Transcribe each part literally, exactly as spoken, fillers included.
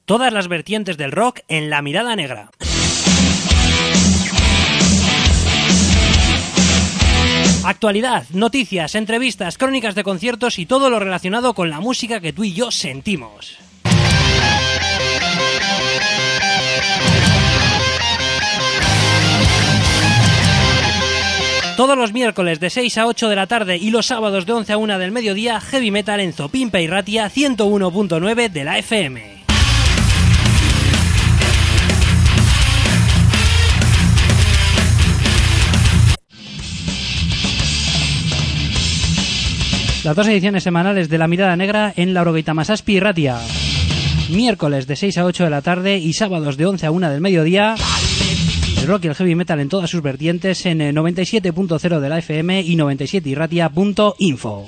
Todas las vertientes del rock en La Mirada Negra. Actualidad, noticias, entrevistas, crónicas de conciertos y todo lo relacionado con la música que tú y yo sentimos. Todos los miércoles de seis a ocho de la tarde y los sábados de once a una del mediodía, Heavy Metal en Zopimpe y Ratia ciento uno punto nueve de la F M. Las dos ediciones semanales de La Mirada Negra en Laurogeita Masazpi y Ratia. Miércoles de seis a ocho de la tarde y sábados de once a una del mediodía. El rock y el heavy metal en todas sus vertientes en noventa y siete punto cero de la F M y noventa y siete irratia punto info.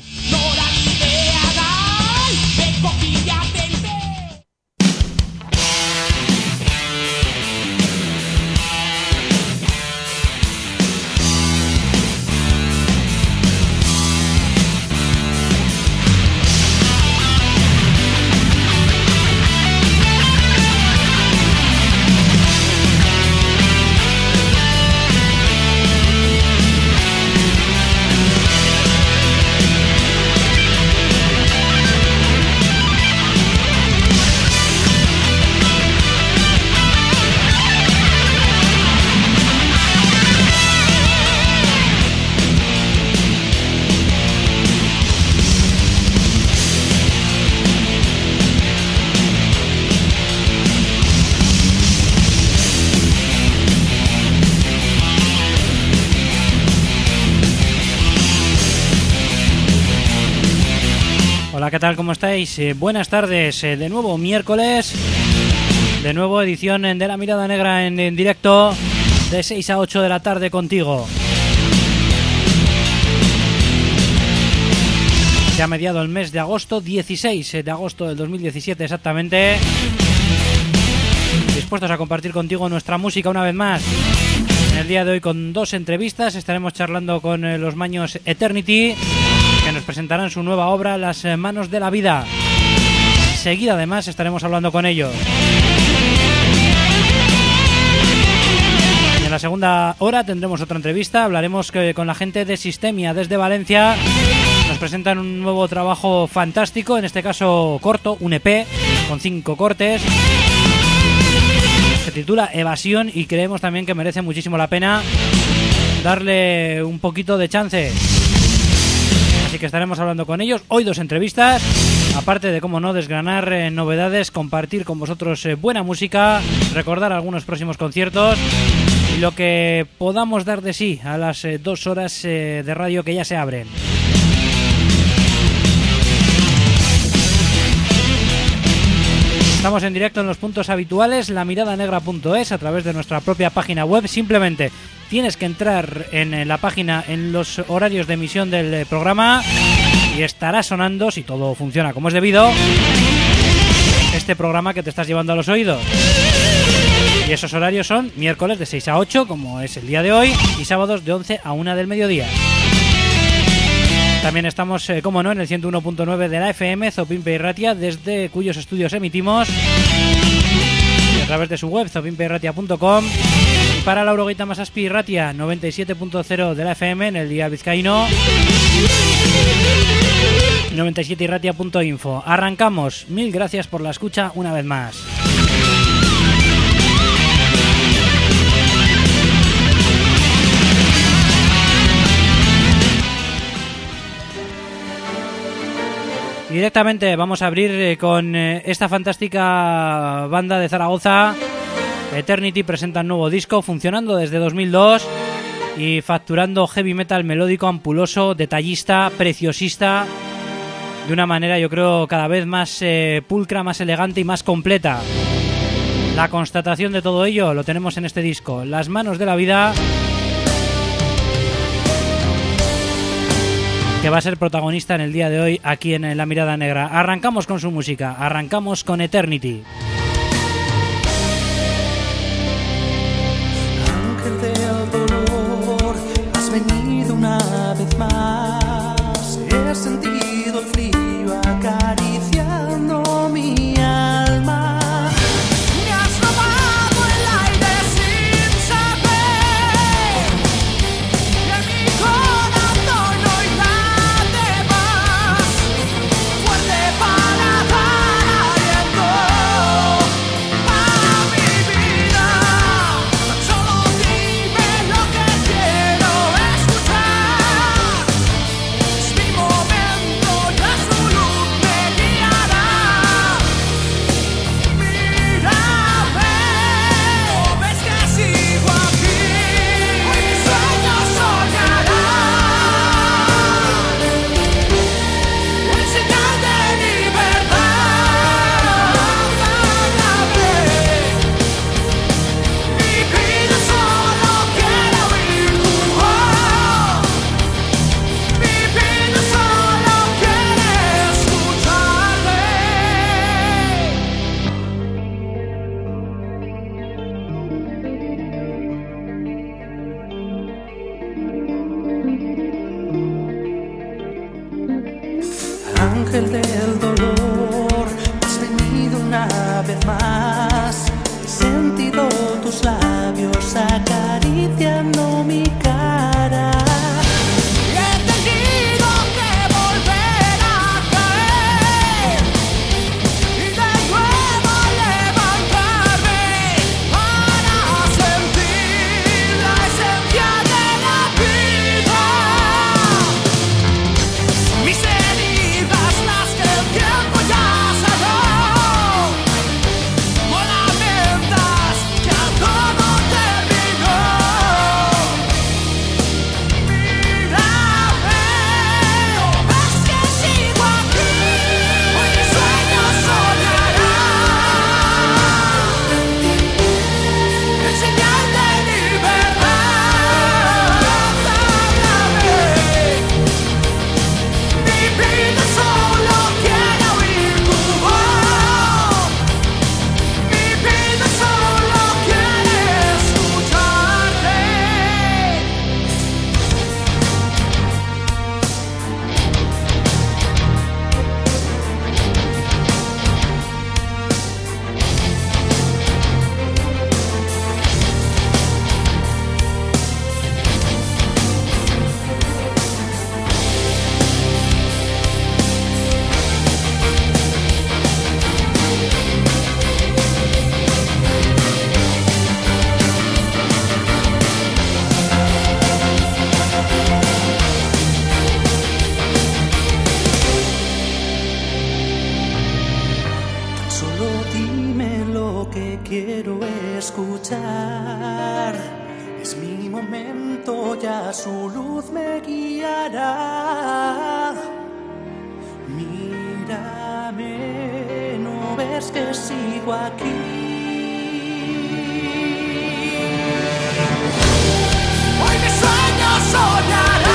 Hola, ¿qué tal? ¿Cómo estáis? Eh, buenas tardes, eh, de nuevo miércoles, de nuevo edición de La Mirada Negra en, en directo, de seis a ocho de la tarde contigo. Ya ha mediado el mes de agosto, dieciséis de agosto del dos mil diecisiete exactamente, dispuestos a compartir contigo nuestra música una vez más. En el día de hoy con dos entrevistas, estaremos charlando con eh, los Maños Eternity, que nos presentarán su nueva obra, Las Manos de la Vida. Seguida, además, estaremos hablando con ellos. Y en la segunda hora tendremos otra entrevista. Hablaremos que, con la gente de Sistemia desde Valencia. Nos presentan un nuevo trabajo fantástico, en este caso corto, un E P con cinco cortes. Se titula Evasión y creemos también que merece muchísimo la pena darle un poquito de chance. Así que estaremos hablando con ellos. Hoy dos entrevistas, aparte de, cómo no, desgranar eh, novedades, compartir con vosotros eh, buena música, recordar algunos próximos conciertos y lo que podamos dar de sí a las eh, dos horas eh, de radio que ya se abren. Estamos en directo en los puntos habituales, la mirada negra punto es, a través de nuestra propia página web. Simplemente tienes que entrar en la página en los horarios de emisión del programa y estará sonando, si todo funciona como es debido, este programa que te estás llevando a los oídos. Y esos horarios son miércoles de seis a ocho, como es el día de hoy, y sábados de once a una del mediodía. También estamos, eh, como no, en el ciento uno punto nueve de la F M, Zopimpe y Ratia, desde cuyos estudios emitimos y a través de su web, zopimpe y ratia punto com. Y para Laurogeita Masazpi y Ratia, noventa y siete punto cero de la F M en el día vizcaíno, noventa y siete irratia punto info. Arrancamos. Mil gracias por la escucha una vez más. Directamente vamos a abrir eh, con eh, esta fantástica banda de Zaragoza. Eternity presenta un nuevo disco, funcionando desde dos mil dos y facturando heavy metal melódico, ampuloso, detallista, preciosista, de una manera, yo creo, cada vez más eh, pulcra, más elegante y más completa. La constatación de todo ello lo tenemos en este disco, Las Manos de la Vida, que va a ser protagonista en el día de hoy aquí en La Mirada Negra. Arrancamos con su música, arrancamos con Eternity. Ángel del dolor, has venido una vez más. He sentido el frío acariciando mi alma. ángel del dolor, has venido una vez más. He sentido tus labios acariciando mi cara. Su luz me guiará. Mírame, ¿no ves que sigo aquí? Hoy mi sueño soñará.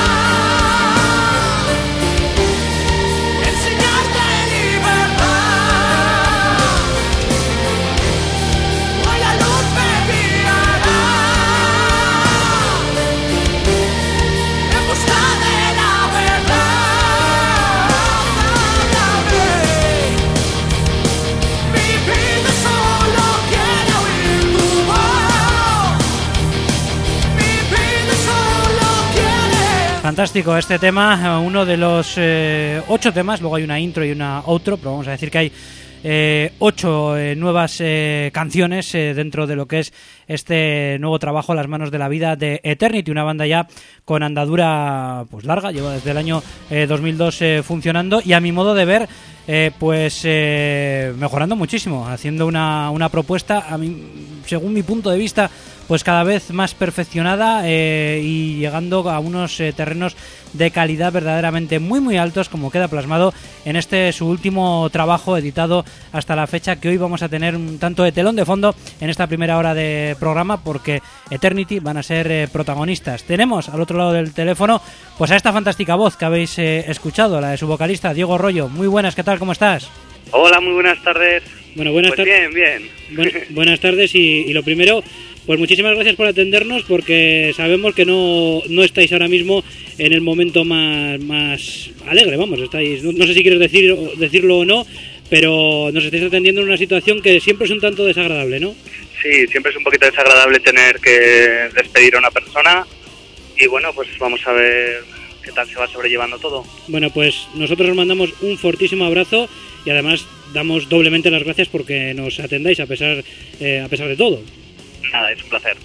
Fantástico este tema, uno de los eh, ocho temas, luego hay una intro y una outro, pero vamos a decir que hay eh, ocho eh, nuevas eh, canciones eh, dentro de lo que es este nuevo trabajo, Las manos de la vida, de Eternity, una banda ya con andadura pues larga, lleva desde el año eh, dos mil dos eh, funcionando y a mi modo de ver eh, pues eh, mejorando muchísimo, haciendo una, una propuesta, a mí, según mi punto de vista, pues cada vez más perfeccionada eh, y llegando a unos eh, terrenos de calidad verdaderamente muy muy altos, como queda plasmado en este su último trabajo editado hasta la fecha, que hoy vamos a tener un tanto de telón de fondo en esta primera hora de programa, porque Eternity van a ser eh, protagonistas. Tenemos al otro lado del teléfono pues a esta fantástica voz que habéis eh, escuchado, la de su vocalista Diego Rollo. Muy buenas, ¿qué tal? ¿Cómo estás? Hola, muy buenas tardes. Bueno, buenas pues tardes. Bien, bien. Buen, buenas tardes y, y lo primero, pues muchísimas gracias por atendernos, porque sabemos que no, no estáis ahora mismo en el momento más, más alegre, vamos, estáis, no, no sé si quieres decir, decirlo o no, pero nos estáis atendiendo en una situación que siempre es un tanto desagradable, ¿no? Sí, siempre es un poquito desagradable tener que despedir a una persona y bueno, pues vamos a ver qué tal se va sobrellevando todo. Bueno, pues nosotros os mandamos un fortísimo abrazo y además damos doblemente las gracias porque nos atendáis a pesar, eh, a pesar de todo. Nada, es un placer.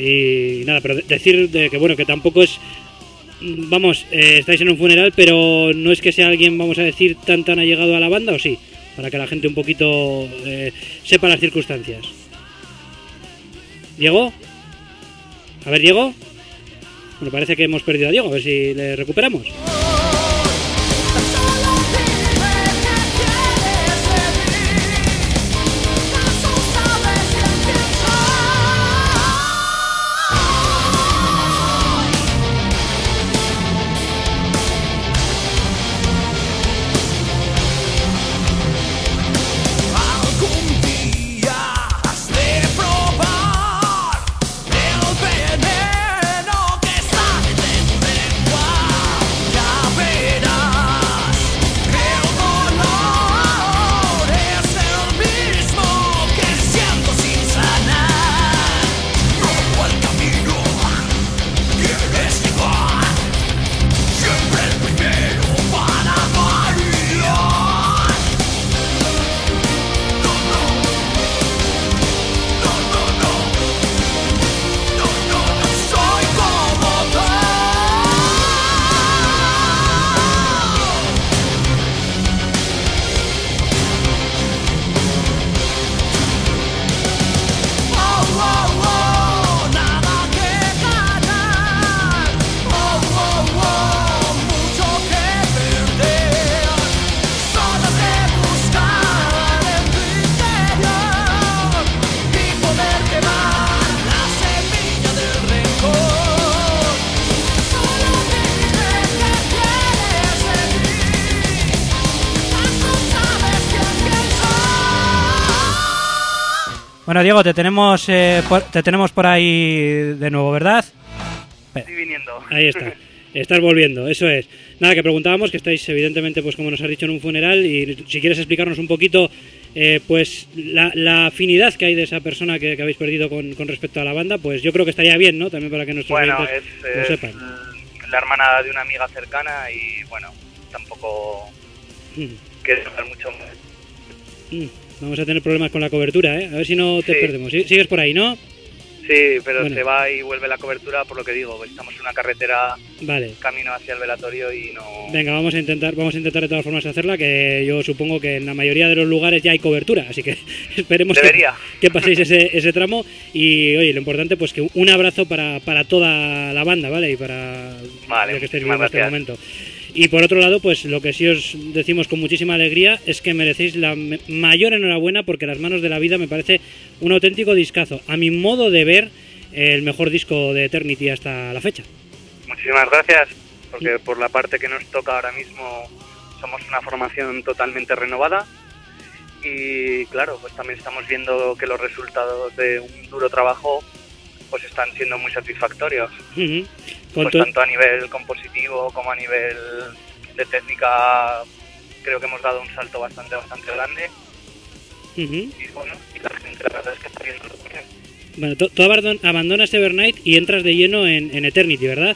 Y nada, pero decir de que bueno, que tampoco es, vamos, eh, estáis en un funeral, pero no es que sea alguien, vamos a decir, tan tan allegado a la banda, ¿o sí? Para que la gente un poquito eh, sepa las circunstancias. ¿Diego? A ver, Diego. Bueno, parece que hemos perdido a Diego, a ver si le recuperamos. Ya Bueno, Diego, te tenemos, eh, por, te tenemos por ahí de nuevo, ¿verdad? Estoy viniendo. Ahí está. Estás volviendo, eso es. Nada, que preguntábamos, que estáis evidentemente, pues como nos has dicho, en un funeral, y si quieres explicarnos un poquito, eh, pues la, la afinidad que hay de esa persona que, que habéis perdido con, con respecto a la banda, pues yo creo que estaría bien, ¿no? También para que nuestros bueno, oyentes es, lo es sepan. La hermana de una amiga cercana y bueno, tampoco Mm. quiero hablar mucho más. Mm. Vamos a tener problemas con la cobertura, ¿eh? A ver si no te Sí. perdemos. ¿Sí? ¿Sigues por ahí, no? Sí, pero Bueno. se va y vuelve la cobertura, por lo que digo, estamos en una carretera Vale. camino hacia el velatorio y no... Venga, vamos a intentar, vamos a intentar de todas formas hacerla, que yo supongo que en la mayoría de los lugares ya hay cobertura, así que esperemos que, Debería. que paséis ese, ese tramo. Y oye, lo importante pues que un abrazo para, para toda la banda, ¿vale? Y para Vale, lo que estéis muchísimas viviendo en este gracias. momento. Y por otro lado, pues lo que sí os decimos con muchísima alegría es que merecéis la me- mayor enhorabuena, porque Las Manos de la Vida me parece un auténtico discazo. A mi modo de ver, el mejor disco de Eternity hasta la fecha. Muchísimas gracias, porque por la parte que nos toca ahora mismo somos una formación totalmente renovada y claro, pues también estamos viendo que los resultados de un duro trabajo pues están siendo muy satisfactorios, Ujú. Con pues tu- tanto a nivel compositivo como a nivel de técnica. Creo que hemos dado un salto bastante bastante grande Ujú. y bueno, y la gente la verdad es que está viendo lo bien. Bueno, tú, tú abandon- abandonas Evernight y entras de lleno en, en Eternity, ¿verdad?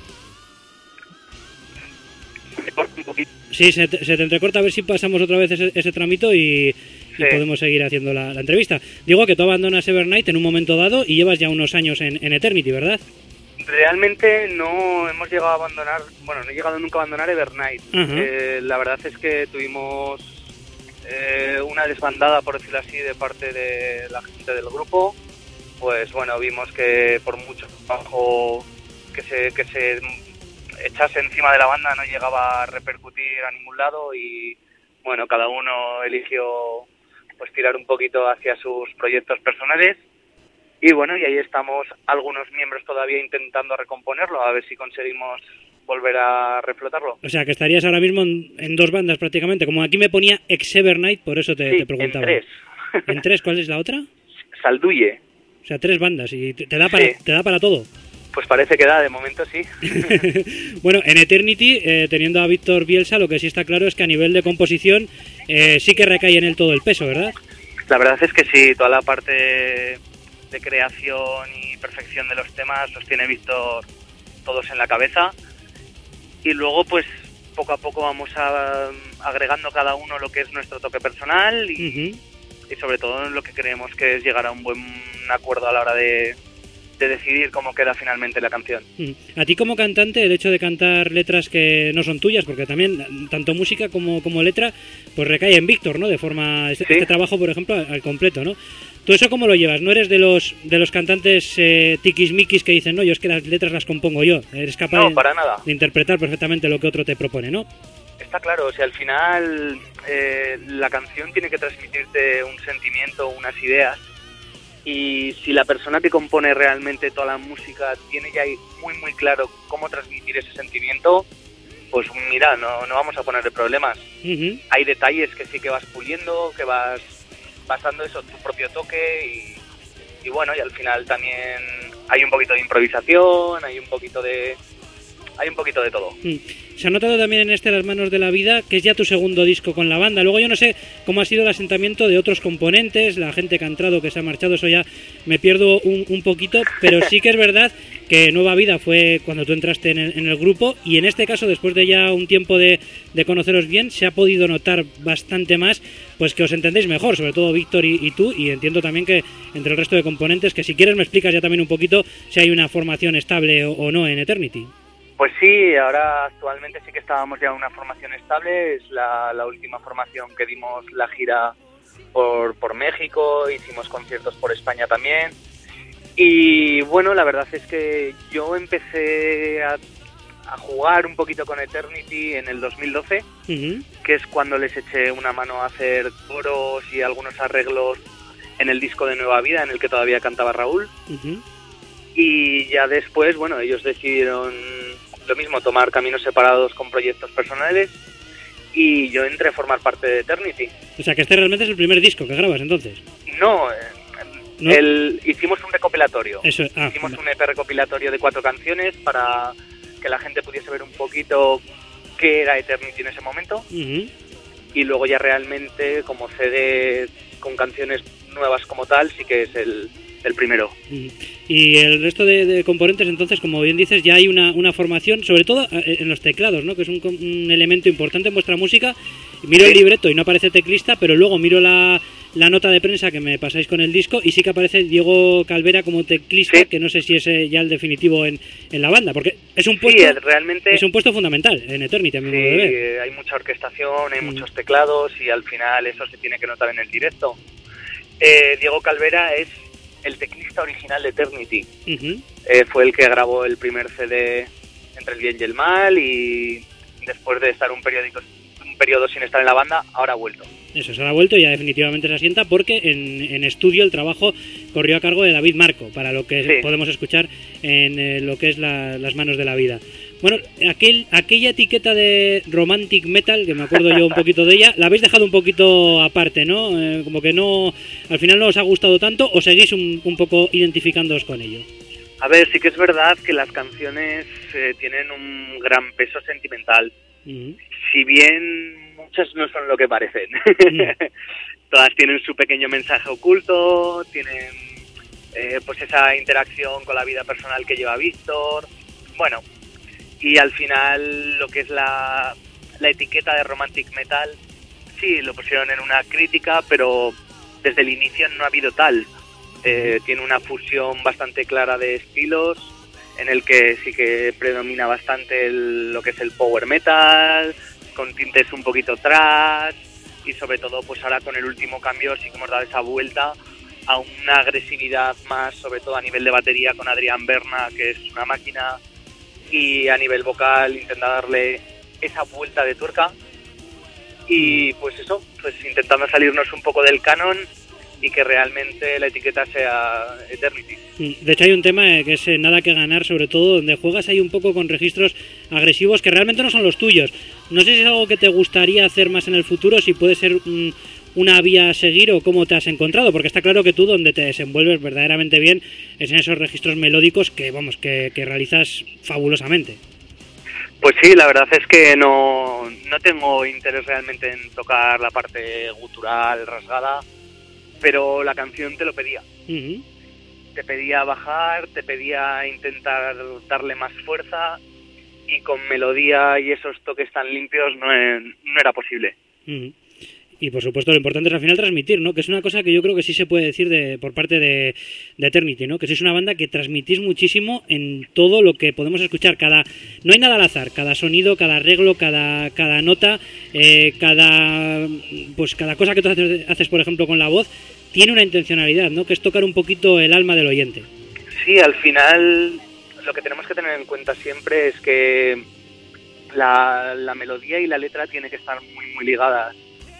Me corta un poquito. Sí, se te, se te entrecorta, a ver si pasamos otra vez ese, ese tramito y, y Sí. podemos seguir haciendo la, la entrevista. Digo que tú abandonas Evernight en un momento dado y llevas ya unos años en, en Eternity, ¿verdad? Realmente no hemos llegado a abandonar, bueno, no he llegado nunca a abandonar Evernight. Ajá. Eh, la verdad es que tuvimos eh, una desbandada, por decirlo así, de parte de la gente del grupo. Pues bueno, vimos que por mucho trabajo que se, que se echase encima de la banda no llegaba a repercutir a ningún lado y bueno, cada uno eligió pues tirar un poquito hacia sus proyectos personales. Y bueno, y ahí estamos algunos miembros todavía intentando recomponerlo, a ver si conseguimos volver a reflotarlo. O sea, que estarías ahora mismo en, en dos bandas prácticamente. Como aquí me ponía ex Evernight, por eso te, Sí, te preguntaba. en tres. ¿En tres? ¿Cuál es la otra? Salduye. O sea, tres bandas y te, te da para Sí. te da para todo. Pues parece que da, de momento sí. Bueno, en Eternity, eh, teniendo a Víctor Bielsa, lo que sí está claro es que a nivel de composición eh, sí que recae en él todo el peso, ¿verdad? La verdad es que sí, toda la parte de creación y perfección de los temas los tiene Víctor todos en la cabeza. Y luego, pues, poco a poco vamos a, agregando cada uno lo que es nuestro toque personal y, Ujú. y sobre todo lo que creemos que es llegar a un buen acuerdo a la hora de, de decidir cómo queda finalmente la canción. Mm. A ti como cantante, el hecho de cantar letras que no son tuyas, porque también tanto música como, como letra, pues recae en Víctor, ¿no? De forma, este, Sí. este trabajo, por ejemplo, al, al completo, ¿no? ¿Tú eso cómo lo llevas? ¿No eres de los de los cantantes eh, tiquismiquis que dicen, no, yo es que las letras las compongo yo? Eres capaz No, de, para nada. de interpretar perfectamente lo que otro te propone, ¿no? Está claro, o sea, al final eh, la canción tiene que transmitirte un sentimiento, unas ideas, y si la persona que compone realmente toda la música tiene ya muy muy claro cómo transmitir ese sentimiento, pues mira, no, no vamos a ponerle problemas. Ujú. Hay detalles que sí que vas puliendo, que vas pasando eso, tu propio toque, y, y bueno, y al final también hay un poquito de improvisación, hay un poquito de... Hay un poquito de todo. Mm. Se ha notado también en este Las Manos de la Vida, que es ya tu segundo disco con la banda. Luego yo no sé cómo ha sido el asentamiento de otros componentes, la gente que ha entrado, que se ha marchado, eso ya me pierdo un, un poquito, pero sí que es verdad que Nueva Vida fue cuando tú entraste en el, en el grupo, y en este caso, después de ya un tiempo de, de conoceros bien, se ha podido notar bastante más pues que os entendéis mejor, sobre todo Víctor y, y tú, y entiendo también que entre el resto de componentes, que si quieres me explicas ya también un poquito si hay una formación estable o, o no en Eternity. Pues sí, ahora actualmente sí que estábamos ya en una formación estable, es la, la última formación que dimos la gira por, por México, hicimos conciertos por España también, y bueno, la verdad es que yo empecé a, a jugar un poquito con Eternity en el dos mil doce, Uh-huh. que es cuando les eché una mano a hacer coros y algunos arreglos en el disco de Nueva Vida, en el que todavía cantaba Raúl. Uh-huh. Y ya después, bueno, ellos decidieron lo mismo, tomar caminos separados con proyectos personales, y yo entré a formar parte de Eternity. O sea que este realmente es el primer disco que grabas entonces. No, eh, ¿no? El, hicimos un recopilatorio. Eso, ah, hicimos vale. un E P recopilatorio de cuatro canciones para que la gente pudiese ver un poquito qué era Eternity en ese momento. Uh-huh. Y luego ya realmente como C D con canciones nuevas como tal, sí que es el, el primero. Uh-huh. Y el resto de, de componentes, entonces, como bien dices, ya hay una, una formación, sobre todo en los teclados, ¿no? Que es un, un elemento importante en vuestra música. Miro el libreto y no aparece teclista, pero luego miro la, la nota de prensa que me pasáis con el disco y sí que aparece Diego Calvera como teclista, sí. Que no sé si es ya el definitivo en, en la banda, porque es un puesto, sí, realmente, es un puesto fundamental en Eternity, a mi sí, modo de ver. Hay mucha orquestación, hay mm. muchos teclados y al final eso se tiene que notar en el directo. Eh, Diego Calvera es el teclista original de Eternity. Uh-huh. Eh, fue el que grabó el primer C D Entre el bien y el mal y después de estar un periódico un periodo sin estar en la banda, ahora ha vuelto. Eso, se ha vuelto y ya definitivamente se asienta porque en, en estudio el trabajo corrió a cargo de David Marco, para lo que sí. podemos escuchar en eh, lo que es la, Las manos de la vida. Bueno, aquel, aquella etiqueta de romantic metal, que me acuerdo yo un poquito de ella, la habéis dejado un poquito aparte, ¿no? Eh, como que no, al final no os ha gustado tanto, o seguís un, un poco identificándoos con ello. A ver, sí que es verdad que las canciones eh, tienen un gran peso sentimental. Uh-huh. Si bien muchas no son lo que parecen. Uh-huh. Todas tienen su pequeño mensaje oculto, tienen eh, pues esa interacción con la vida personal que lleva Víctor. Bueno, y al final lo que es la, la etiqueta de romantic metal, sí, lo pusieron en una crítica, pero desde el inicio no ha habido tal. Eh, tiene una fusión bastante clara de estilos, en el que sí que predomina bastante el, lo que es el power metal, con tintes un poquito thrash, y sobre todo pues ahora con el último cambio sí que hemos dado esa vuelta a una agresividad más, sobre todo a nivel de batería con Adrián Berna, que es una máquina, y a nivel vocal intenta darle esa vuelta de tuerca, y pues eso, pues intentando salirnos un poco del canon y que realmente la etiqueta sea Eternity. De hecho hay un tema que es Nada que ganar, sobre todo donde juegas ahí un poco con registros agresivos que realmente no son los tuyos. No sé si es algo que te gustaría hacer más en el futuro, si puede ser un, una vía a seguir o cómo te has encontrado, porque está claro que tú donde te desenvuelves verdaderamente bien es en esos registros melódicos que, vamos, que, que realizas fabulosamente. Pues sí, la verdad es que no, no tengo interés realmente en tocar la parte gutural, rasgada, pero la canción te lo pedía. Uh-huh. Te pedía bajar, te pedía intentar darle más fuerza, y con melodía y esos toques tan limpios no, no era posible. Uh-huh. Y por supuesto lo importante es al final transmitir, ¿no? Que es una cosa que yo creo que sí se puede decir de, por parte de, de Eternity, ¿no? Que sois una banda que transmitís muchísimo en todo lo que podemos escuchar. Cada, no hay nada al azar, cada sonido, cada arreglo, cada, cada nota, eh, cada pues cada cosa que tú haces, haces, por ejemplo, con la voz, tiene una intencionalidad, ¿no? Que es tocar un poquito el alma del oyente. Sí, al final lo que tenemos que tener en cuenta siempre es que la, la melodía y la letra tienen que estar muy, muy ligadas.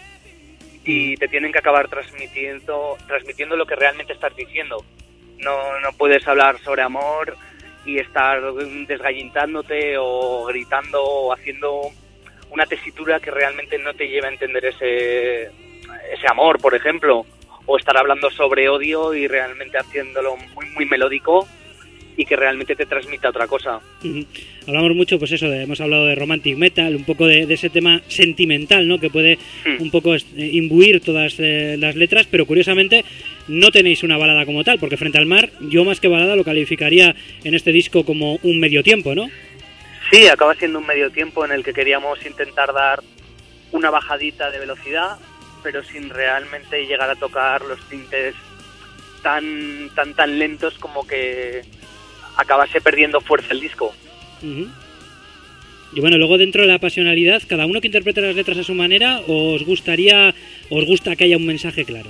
Y te tienen que acabar transmitiendo transmitiendo lo que realmente estás diciendo. No, no puedes hablar sobre amor y estar desgallintándote o gritando o haciendo una tesitura que realmente no te lleve a entender ese, ese amor, por ejemplo. O estar hablando sobre odio y realmente haciéndolo muy, muy melódico y que realmente te transmita otra cosa. Uh-huh. Hablamos mucho, pues eso, de, hemos hablado de romantic metal, un poco de, de ese tema sentimental, ¿no? Que puede uh-huh. un poco eh, imbuir todas eh, las letras, pero curiosamente no tenéis una balada como tal, porque Frente al mar, yo más que balada lo calificaría en este disco como un medio tiempo, ¿no? Sí, acaba siendo un medio tiempo en el que queríamos intentar dar una bajadita de velocidad, pero sin realmente llegar a tocar los tintes tan, tan, tan lentos como que acabase perdiendo fuerza el disco. Uh-huh. Y bueno, luego dentro de la pasionalidad, ¿cada uno que interprete las letras a su manera o os gustaría, os gusta que haya un mensaje claro?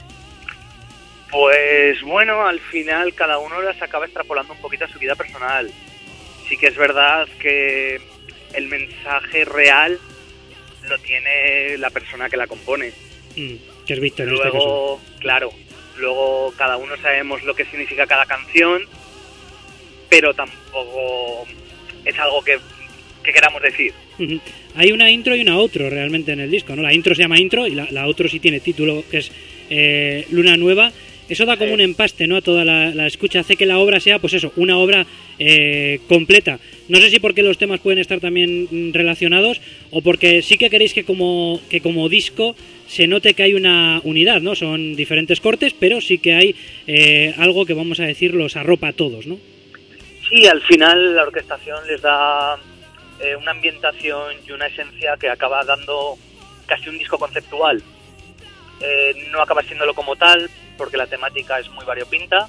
Pues bueno, al final cada uno las acaba extrapolando un poquito a su vida personal. Sí que es verdad que el mensaje real lo tiene la persona que la compone. Mm, que es Víctor en luego, este caso. Claro, luego cada uno sabemos lo que significa cada canción, pero tampoco es algo que, que queramos decir. Uh-huh. Hay una intro y una outro realmente en el disco, ¿no? La intro se llama intro y la, la outro sí tiene título, que es eh, Luna Nueva. eso da como Sí. un empaste, ¿no? A toda la, la escucha, hace que la obra sea, pues eso, una obra eh, completa. No sé si porque los temas pueden estar también mm, relacionados o porque sí que queréis que como, que como disco se note que hay una unidad, ¿no? Son diferentes cortes, pero sí que hay eh, algo que, vamos a decir, los arropa a todos, ¿no? Sí, al final la orquestación les da eh, una ambientación y una esencia que acaba dando casi un disco conceptual. Eh, no acaba siéndolo como tal, porque la temática es muy variopinta,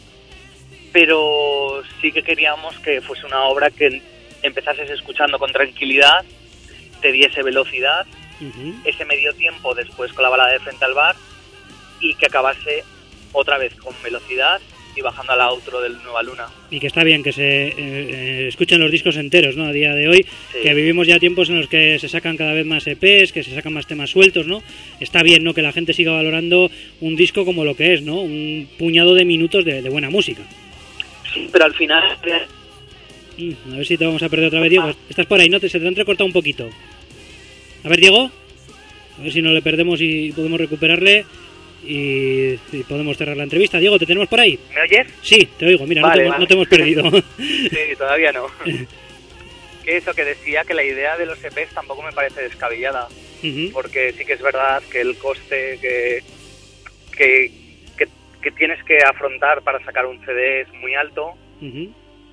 pero sí que queríamos que fuese una obra que empezases escuchando con tranquilidad, te diese velocidad, Uh-huh. ese medio tiempo después con la balada de Frente al Bar, y que acabase otra vez con velocidad y bajando a la outro del Nueva Luna. Y que está bien que se eh, eh, escuchen los discos enteros, ¿no? A día de hoy, Sí. que vivimos ya tiempos en los que se sacan cada vez más E Pes, que se sacan más temas sueltos, ¿no? Está bien, ¿no? Que la gente siga valorando un disco como lo que es, ¿no? Un puñado de minutos de, de buena música. Sí, pero al final... Mm, a ver si te vamos a perder otra vez, Diego. Estás por ahí, ¿no? Te, se te ha entrecortado un poquito. A ver, Diego. A ver si no le perdemos y podemos recuperarle y, y podemos cerrar la entrevista. Diego, ¿te tenemos por ahí? ¿Me oyes? Sí, te oigo. Mira, Vale, no, te, vale. no te hemos perdido. Sí, todavía no. Que eso que decía, que la idea de los E Pes tampoco me parece descabellada, Ujú. porque sí que es verdad que el coste que, que, que, que tienes que afrontar para sacar un C D es muy alto, Ujú.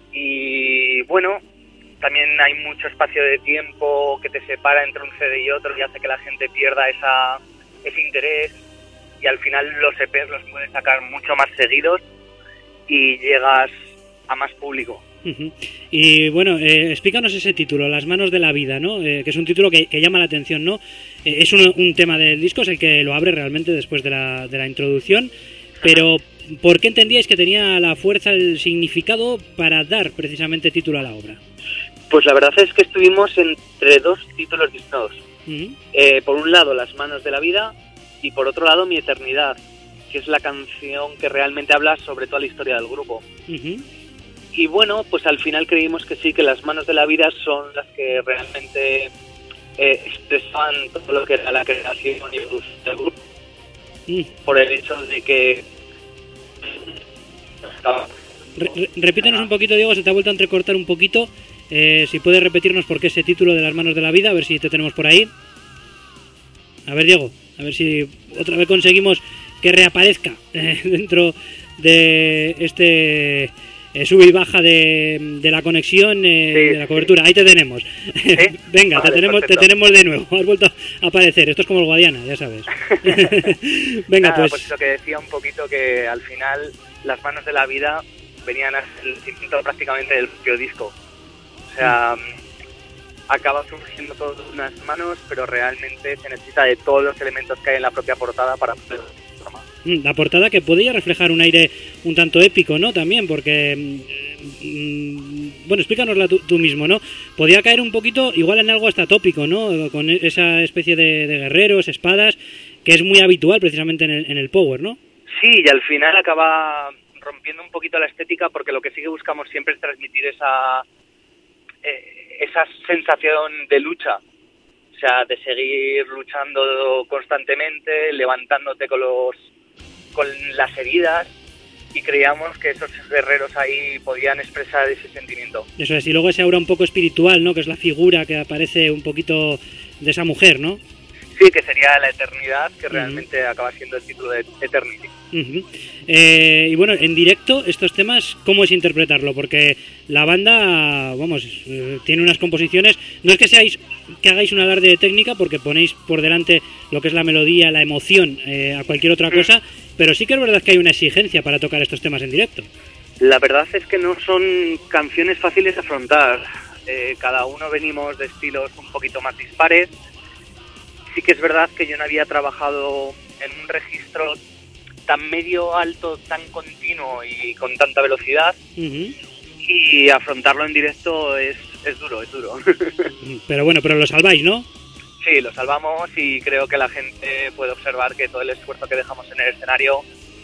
y bueno, también hay mucho espacio de tiempo que te separa entre un C D y otro y hace que la gente pierda esa, ese interés, y al final los E Pes los puedes sacar mucho más seguidos y llegas a más público. Ujú. Y bueno, eh, explícanos ese título, Las manos de la vida, ¿no? Eh, que es un título que, que llama la atención, ¿no? Eh, es un, un tema del disco, es el que lo abre realmente después de la, de la introducción, pero ¿por qué entendíais que tenía la fuerza, el significado para dar precisamente título a la obra? Pues la verdad es que estuvimos entre dos títulos distintos. Ujú. Eh, por un lado, Las manos de la vida, y por otro lado, Mi eternidad, que es la canción que realmente habla sobre toda la historia del grupo. Ujú. Y bueno, pues al final creímos que sí, que Las manos de la vida son las que realmente eh, expresaban todo lo que era la creación y evolución del grupo, Mm. por el hecho de que... Re- re- repítenos un poquito, Diego, se te ha vuelto a entrecortar un poquito. Eh, si puedes repetirnos por qué ese título de Las manos de la vida, a ver si te tenemos por ahí. A ver, Diego, a ver si otra vez conseguimos que reaparezca eh, dentro de este eh, sube y baja de, de la conexión, eh, Sí, de la sí. cobertura. Ahí te tenemos. Venga, Vale, te tenemos te perfecto. tenemos de nuevo. Has vuelto a aparecer. Esto es como el Guadiana, ya sabes. Venga, Nada, pues... pues lo que decía un poquito, que al final Las manos de la vida venían a ser el cimiento prácticamente del propio disco. O sea, acaba surgiendo todo de unas manos, pero realmente se necesita de todos los elementos que hay en la propia portada para poder formar. La portada que podía reflejar un aire un tanto épico, ¿no? También, porque... mm, bueno, explícanosla tú, tú mismo, ¿no? Podía caer un poquito, igual en algo hasta tópico, ¿no? Con esa especie de, de guerreros, espadas, que es muy habitual precisamente en el, en el power, ¿no? Sí, y al final acaba rompiendo un poquito la estética, porque lo que sí que buscamos siempre es transmitir esa, eh, esa sensación de lucha. O sea, de seguir luchando constantemente, levantándote con los con las heridas, y creíamos que esos guerreros ahí podían expresar ese sentimiento. Eso es, y luego ese aura un poco espiritual, ¿no? Que es la figura que aparece un poquito de esa mujer, ¿no? Sí, que sería la eternidad, que realmente acaba siendo el título de Eternity. Uh-huh. Eh, y bueno, en directo, estos temas, ¿cómo es interpretarlo? Porque la banda, vamos, eh, tiene unas composiciones. No es que seáis que hagáis un alarde de técnica, porque ponéis por delante lo que es la melodía, la emoción, eh, a cualquier otra cosa, pero sí que es verdad que hay una exigencia para tocar estos temas en directo. La verdad es que no son canciones fáciles de afrontar. Eh, cada uno venimos de estilos un poquito más dispares. Sí que es verdad que yo no había trabajado en un registro tan medio alto, tan continuo y con tanta velocidad, Uh-huh. y afrontarlo en directo es, es duro, es duro. Pero bueno, pero lo salváis, ¿no? Sí, lo salvamos, y creo que la gente puede observar que todo el esfuerzo que dejamos en el escenario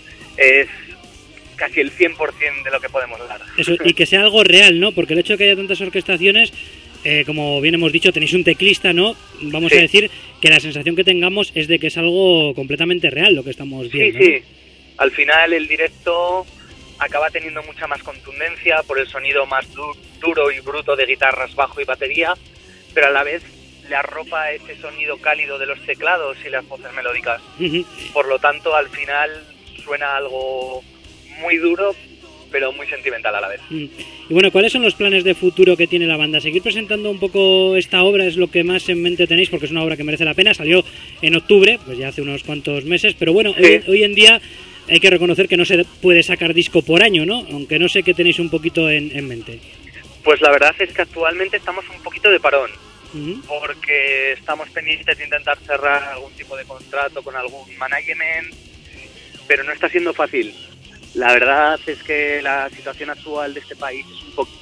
es casi el cien por ciento de lo que podemos dar. Eso, y que sea algo real, ¿no? Porque el hecho de que haya tantas orquestaciones, eh, como bien hemos dicho, tenéis un teclista, ¿no? Vamos Sí. a decir que la sensación que tengamos es de que es algo completamente real lo que estamos Sí, viendo. sí. ¿no? Al final el directo acaba teniendo mucha más contundencia por el sonido más du- duro y bruto de guitarras, bajo y batería, pero a la vez le arropa ese sonido cálido de los teclados y las voces melódicas. Uh-huh. Por lo tanto, al final suena algo muy duro, pero muy sentimental a la vez. Y bueno, ¿cuáles son los planes de futuro que tiene la banda? ¿Seguir presentando un poco esta obra es lo que más en mente tenéis? Porque es una obra que merece la pena. Salió en octubre, pues ya hace unos cuantos meses, pero bueno, sí. hoy, hoy en día hay que reconocer que no se puede sacar disco por año, ¿no? Aunque no sé qué tenéis un poquito en, en mente. Pues la verdad es que actualmente estamos un poquito de parón. Uh-huh. Porque estamos pendientes de intentar cerrar algún tipo de contrato con algún management, pero no está siendo fácil. La verdad es que la situación actual de este país es un poco...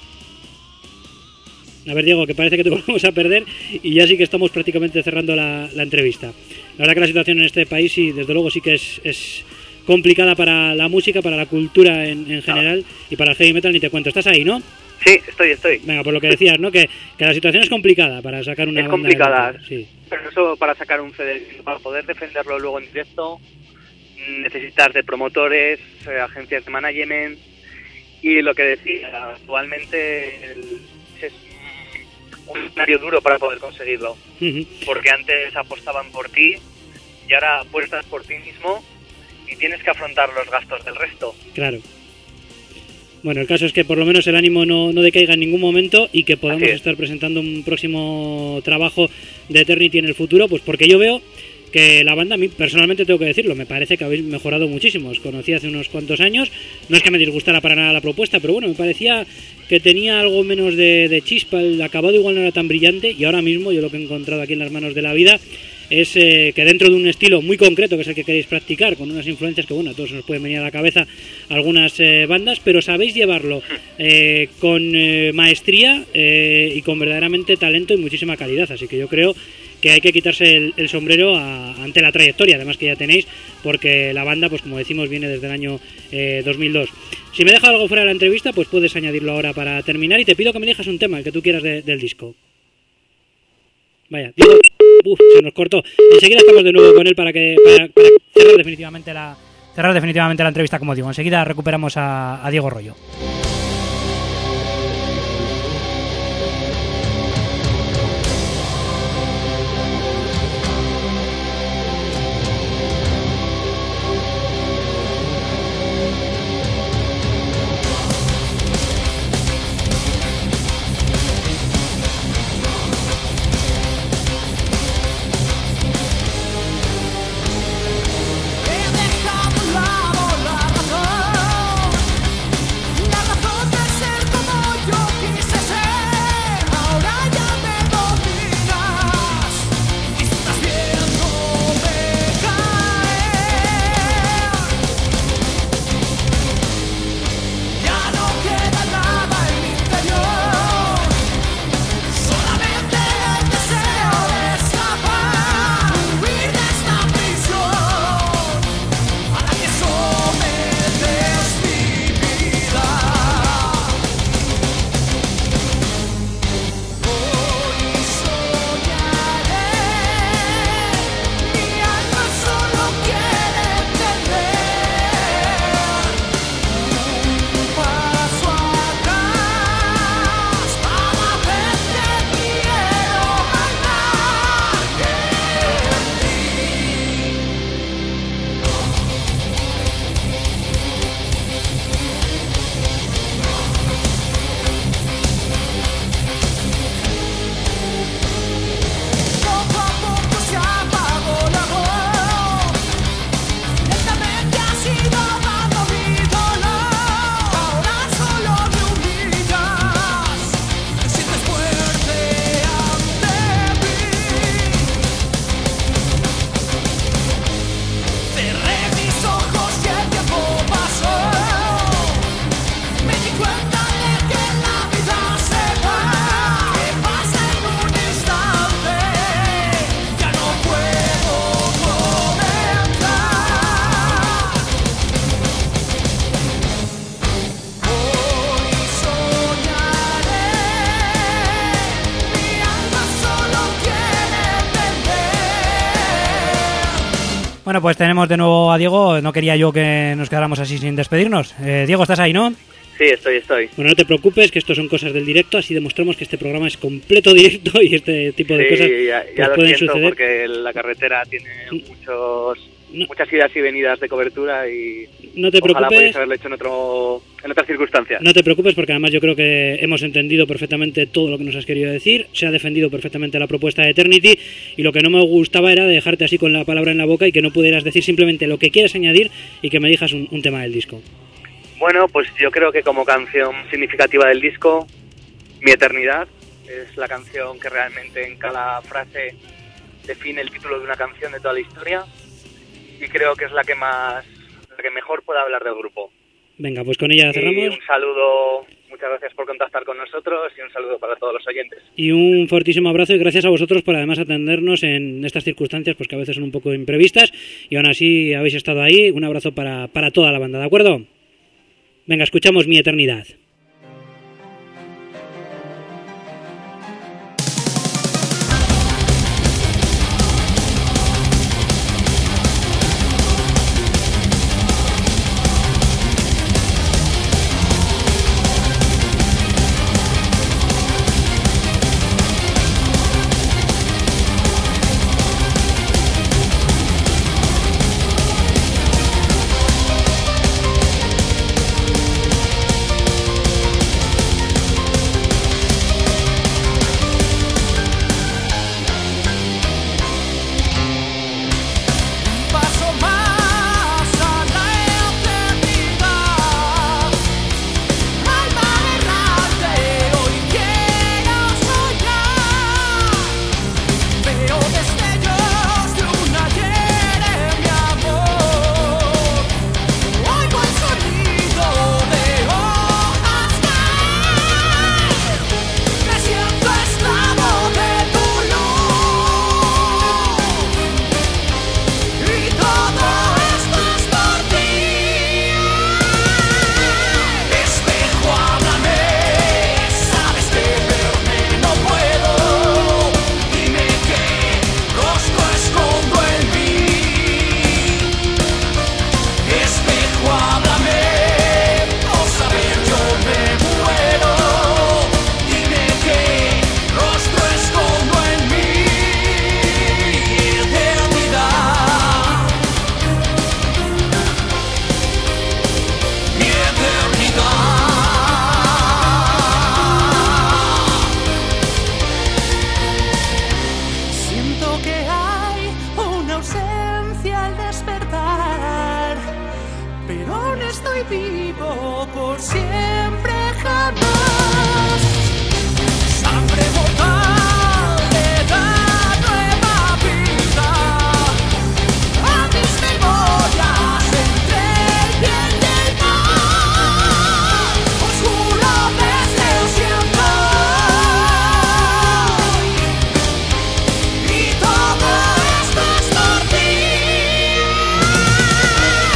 A ver, Diego, que parece que te volvemos a perder y ya sí que estamos prácticamente cerrando la, la entrevista. La verdad que la situación en este país, sí, desde luego sí que es, es complicada para la música, para la cultura en, en general ah. y para el heavy metal ni te cuento. ¿Estás ahí, no? Sí, estoy, estoy. Venga, por lo que decías, ¿no? Que, que la situación es complicada para sacar una es banda. Es complicada, de... sí. Pero eso para sacar un C D, para poder defenderlo luego en directo, necesitas de promotores, eh, agencias de management, y lo que decía, actualmente el, es un escenario duro para poder conseguirlo. Uh-huh. Porque antes apostaban por ti y ahora apuestas por ti mismo y tienes que afrontar los gastos del resto. Claro. Bueno, el caso es que por lo menos el ánimo no, no decaiga en ningún momento y que podamos estar presentando un próximo trabajo de Eternity en el futuro, pues porque yo veo que la banda, a mí personalmente tengo que decirlo, me parece que habéis mejorado muchísimo. Os conocí hace unos cuantos años, no es que me disgustara para nada la propuesta, pero bueno, me parecía que tenía algo menos de, de chispa, el acabado igual no era tan brillante, y ahora mismo yo lo que he encontrado aquí en las manos de la vida es eh, que dentro de un estilo muy concreto, que es el que queréis practicar, con unas influencias que, bueno, a todos nos pueden venir a la cabeza algunas eh, bandas, pero sabéis llevarlo eh, con eh, maestría eh, y con verdaderamente talento y muchísima calidad, así que yo creo que hay que quitarse el, el sombrero a, ante la trayectoria, además que ya tenéis, porque la banda, pues como decimos, viene desde el año eh, dos mil dos. Si me dejas algo fuera de la entrevista, pues puedes añadirlo ahora para terminar, y te pido que me elijas un tema, el que tú quieras de, del disco. Vaya, Diego, uf, se nos cortó. Enseguida estamos de nuevo con él para que para, para cerrar definitivamente la cerrar definitivamente la entrevista, como digo. Enseguida recuperamos a, a Diego Rollo. He dejado a un lado la razón, la razón. Bueno, pues tenemos de nuevo a Diego. No quería yo que nos quedáramos así sin despedirnos. Eh, Diego, ¿estás ahí, no? Sí, estoy, estoy. Bueno, no te preocupes, que esto son cosas del directo, así demostramos que este programa es completo directo y este tipo de sí, cosas ya, ya pues lo pueden siento suceder. Porque la carretera tiene muchos, no. muchas idas y venidas de cobertura y no te ojalá preocupes. podéis haberlo hecho en, otro, en otras circunstancias. No te preocupes, porque además yo creo que hemos entendido perfectamente todo lo que nos has querido decir, se ha defendido perfectamente la propuesta de Eternity, y lo que no me gustaba era dejarte así con la palabra en la boca y que no pudieras decir simplemente lo que quieras añadir y que me digas un, un tema del disco. Bueno, pues yo creo que como canción significativa del disco, Mi Eternidad es la canción que realmente en cada frase define el título de una canción de toda la historia, y creo que es la que más, la que mejor puede hablar del grupo. Venga, pues con ella cerramos. Y un saludo, muchas gracias por contactar con nosotros y un saludo para todos los oyentes. Y un fortísimo abrazo y gracias a vosotros por además atendernos en estas circunstancias, pues que a veces son un poco imprevistas, y aún así habéis estado ahí. Un abrazo para, para toda la banda, ¿de acuerdo? Venga, escuchamos Mi Eternidad.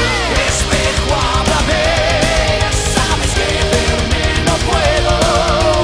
Espejo, háblame, sabes que verme no puedo.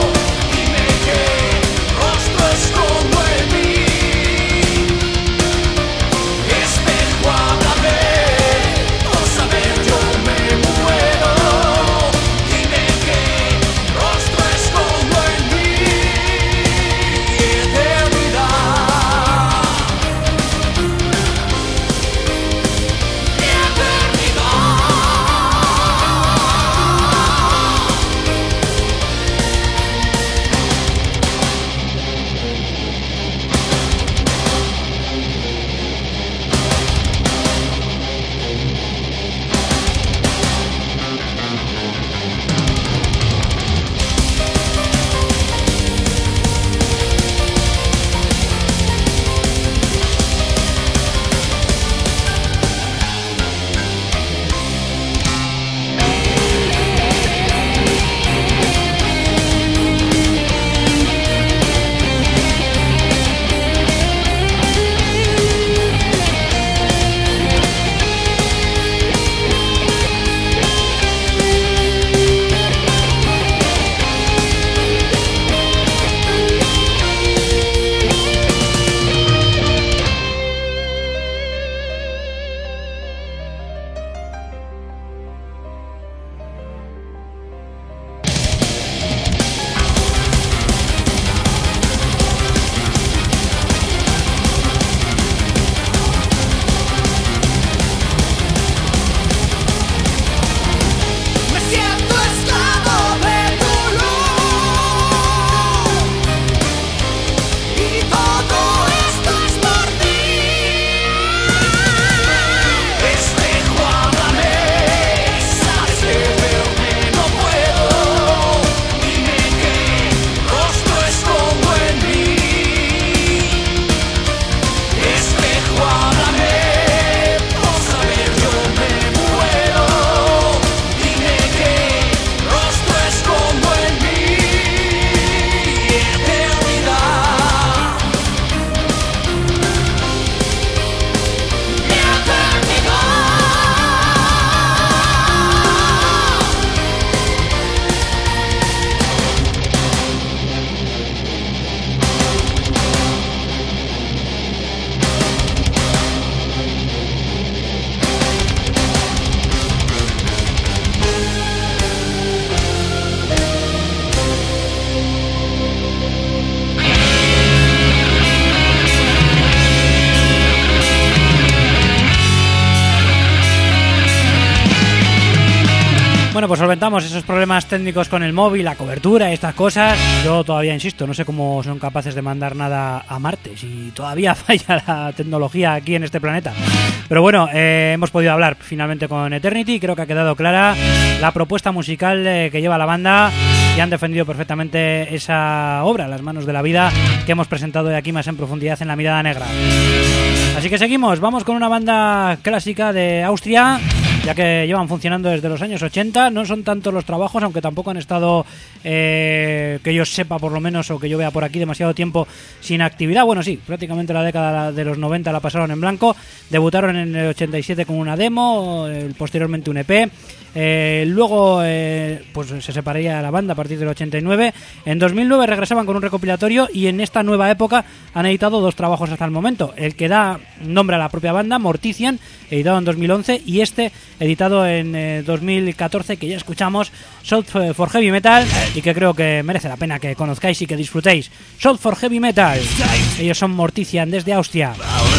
Bueno, pues solventamos esos problemas técnicos con el móvil, la cobertura y estas cosas. Yo todavía insisto, no sé cómo son capaces de mandar nada a Marte, si todavía falla la tecnología aquí en este planeta. Pero bueno, eh, hemos podido hablar finalmente con Eternity, creo que ha quedado clara la propuesta musical eh, que lleva la banda y han defendido perfectamente esa obra, Las manos de la vida, que hemos presentado de aquí más en profundidad en La mirada negra. Así que seguimos, vamos con una banda clásica de Austria, ya que llevan funcionando desde los años ochenta. No son tantos los trabajos, aunque tampoco han estado, eh, que yo sepa por lo menos, o que yo vea por aquí, demasiado tiempo sin actividad. Bueno, sí, prácticamente la década de los noventa la pasaron en blanco. Debutaron en el ochenta y siete con una demo, eh, posteriormente un E P. Eh, luego eh, pues se separaría la banda a partir del ochenta y nueve. En dos mil nueve regresaban con un recopilatorio y en esta nueva época han editado dos trabajos hasta el momento. El que da nombre a la propia banda, Mortician, editado en dos mil once, y este editado en eh, dos mil catorce, que ya escuchamos, South for Heavy Metal, y que creo que merece la pena que conozcáis y que disfrutéis. South for Heavy Metal, ellos son Mortician desde Austria.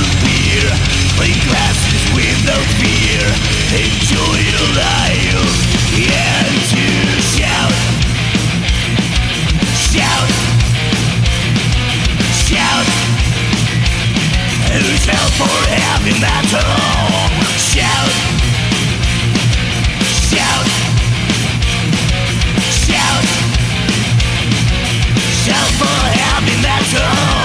Enjoy your life, and to shout, shout, shout. Who's hell for heavy metal? Shout, shout, shout, shout for heavy metal.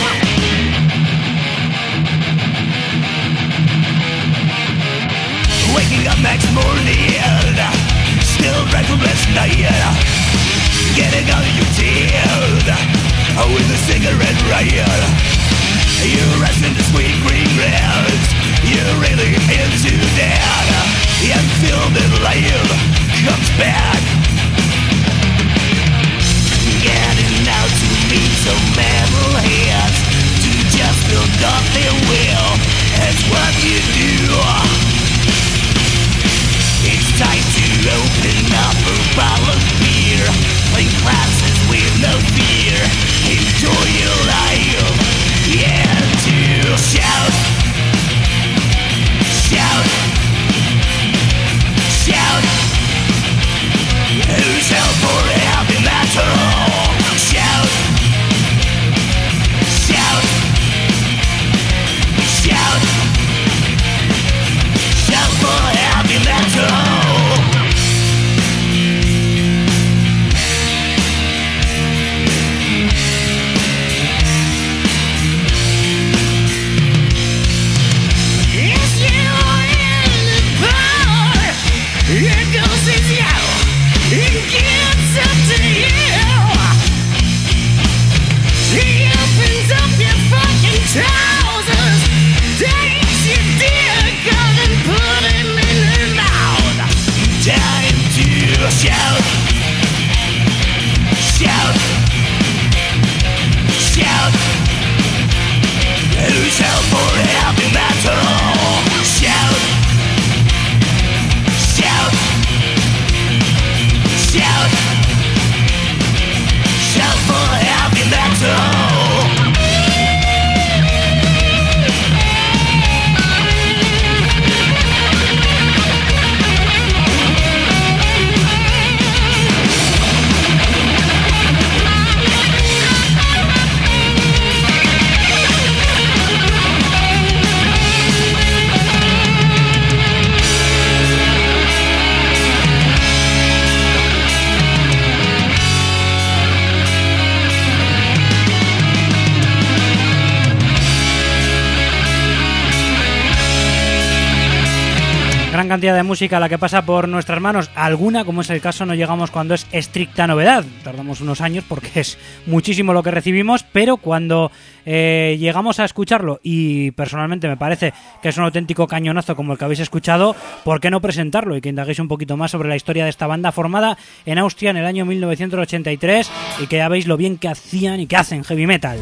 Waking up next morning, still breathless night, getting out of your tears, oh, with a cigarette riot. You rest in the sweet green grass, you're really into that, and feel that life comes back. Getting out to meet some metal heads, to just build up their will, that's what you do. It's time to open up a bottle of beer, play classes with no fear, enjoy your life, yeah, to shout, shout, shout. Who's hell for heavy metal? Shout, shout, shout, shout for heavy metal. Shout, shout, shout. Who's hell for heavy metal? Shout, shout, shout, shout for heavy metal. Gran cantidad de música la que pasa por nuestras manos. Alguna, como es el caso, no llegamos cuando es estricta novedad. Tardamos unos años porque es muchísimo lo que recibimos, pero cuando eh, llegamos a escucharlo, y personalmente me parece que es un auténtico cañonazo como el que habéis escuchado, ¿por qué no presentarlo? Y que indaguéis un poquito más sobre la historia de esta banda formada en Austria en el año mil novecientos ochenta y tres, y que ya veis lo bien que hacían y que hacen heavy metal.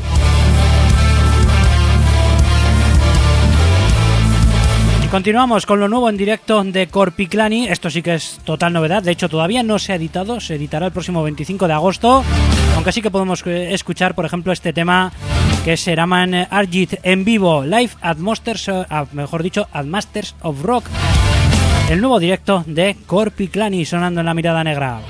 Continuamos con lo nuevo en directo de Korpiklani. Esto sí que es total novedad. De hecho, todavía no se ha editado. Se editará el próximo veinticinco de agosto. Aunque sí que podemos escuchar, por ejemplo, este tema que es Seraman Arjit en vivo. Live at Masters, uh, mejor dicho, at Masters of Rock. el nuevo directo de Korpiklani sonando en La Mirada Negra.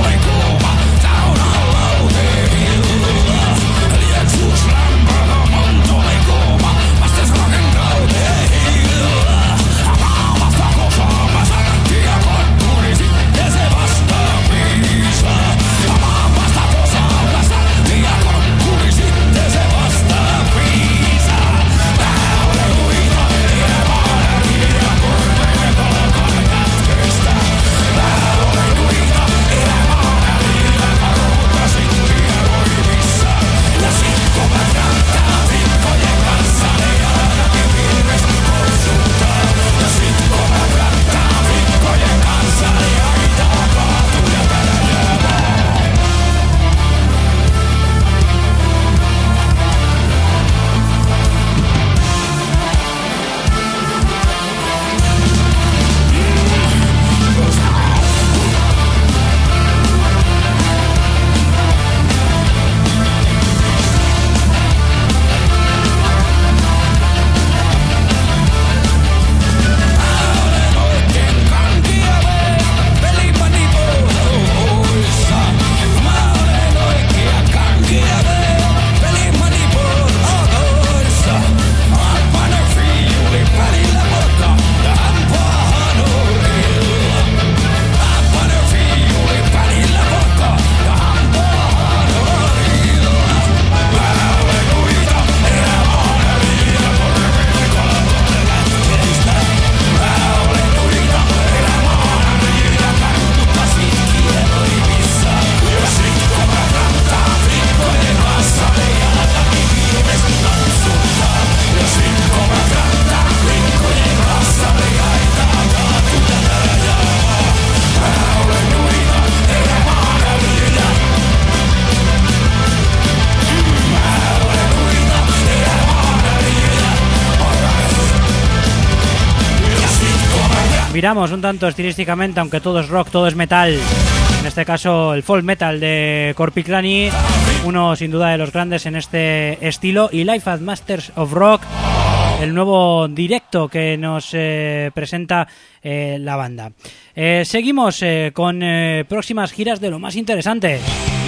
Viramos un tanto estilísticamente, aunque todo es rock, todo es metal. En este caso el folk metal de Korpiklani, uno sin duda de los grandes en este estilo, y Live at Masters of Rock, el nuevo directo que nos eh, presenta eh, la banda. Eh, seguimos eh, con eh, próximas giras de lo más interesante.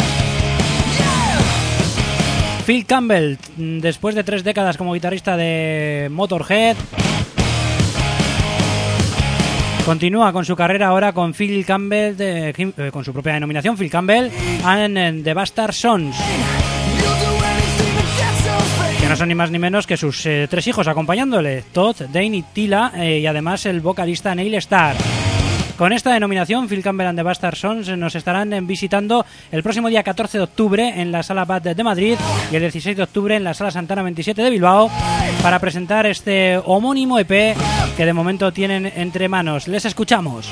Phil Campbell, después de tres décadas como guitarrista de Motorhead, continúa con su carrera ahora con Phil Campbell, de, eh, con su propia denominación, Phil Campbell and the Bastard Sons, que no son ni más ni menos que sus eh, tres hijos acompañándole, Todd, Dane y Tila, eh, y además el vocalista Neil Starr. Con esta denominación, Phil Campbell and the Bastard Sons nos estarán visitando el próximo día catorce de octubre en la Sala Bad de Madrid y el dieciséis de octubre en la Sala Santana veintisiete de Bilbao para presentar este homónimo E P que de momento tienen entre manos. Les escuchamos.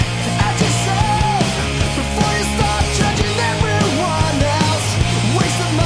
Waste of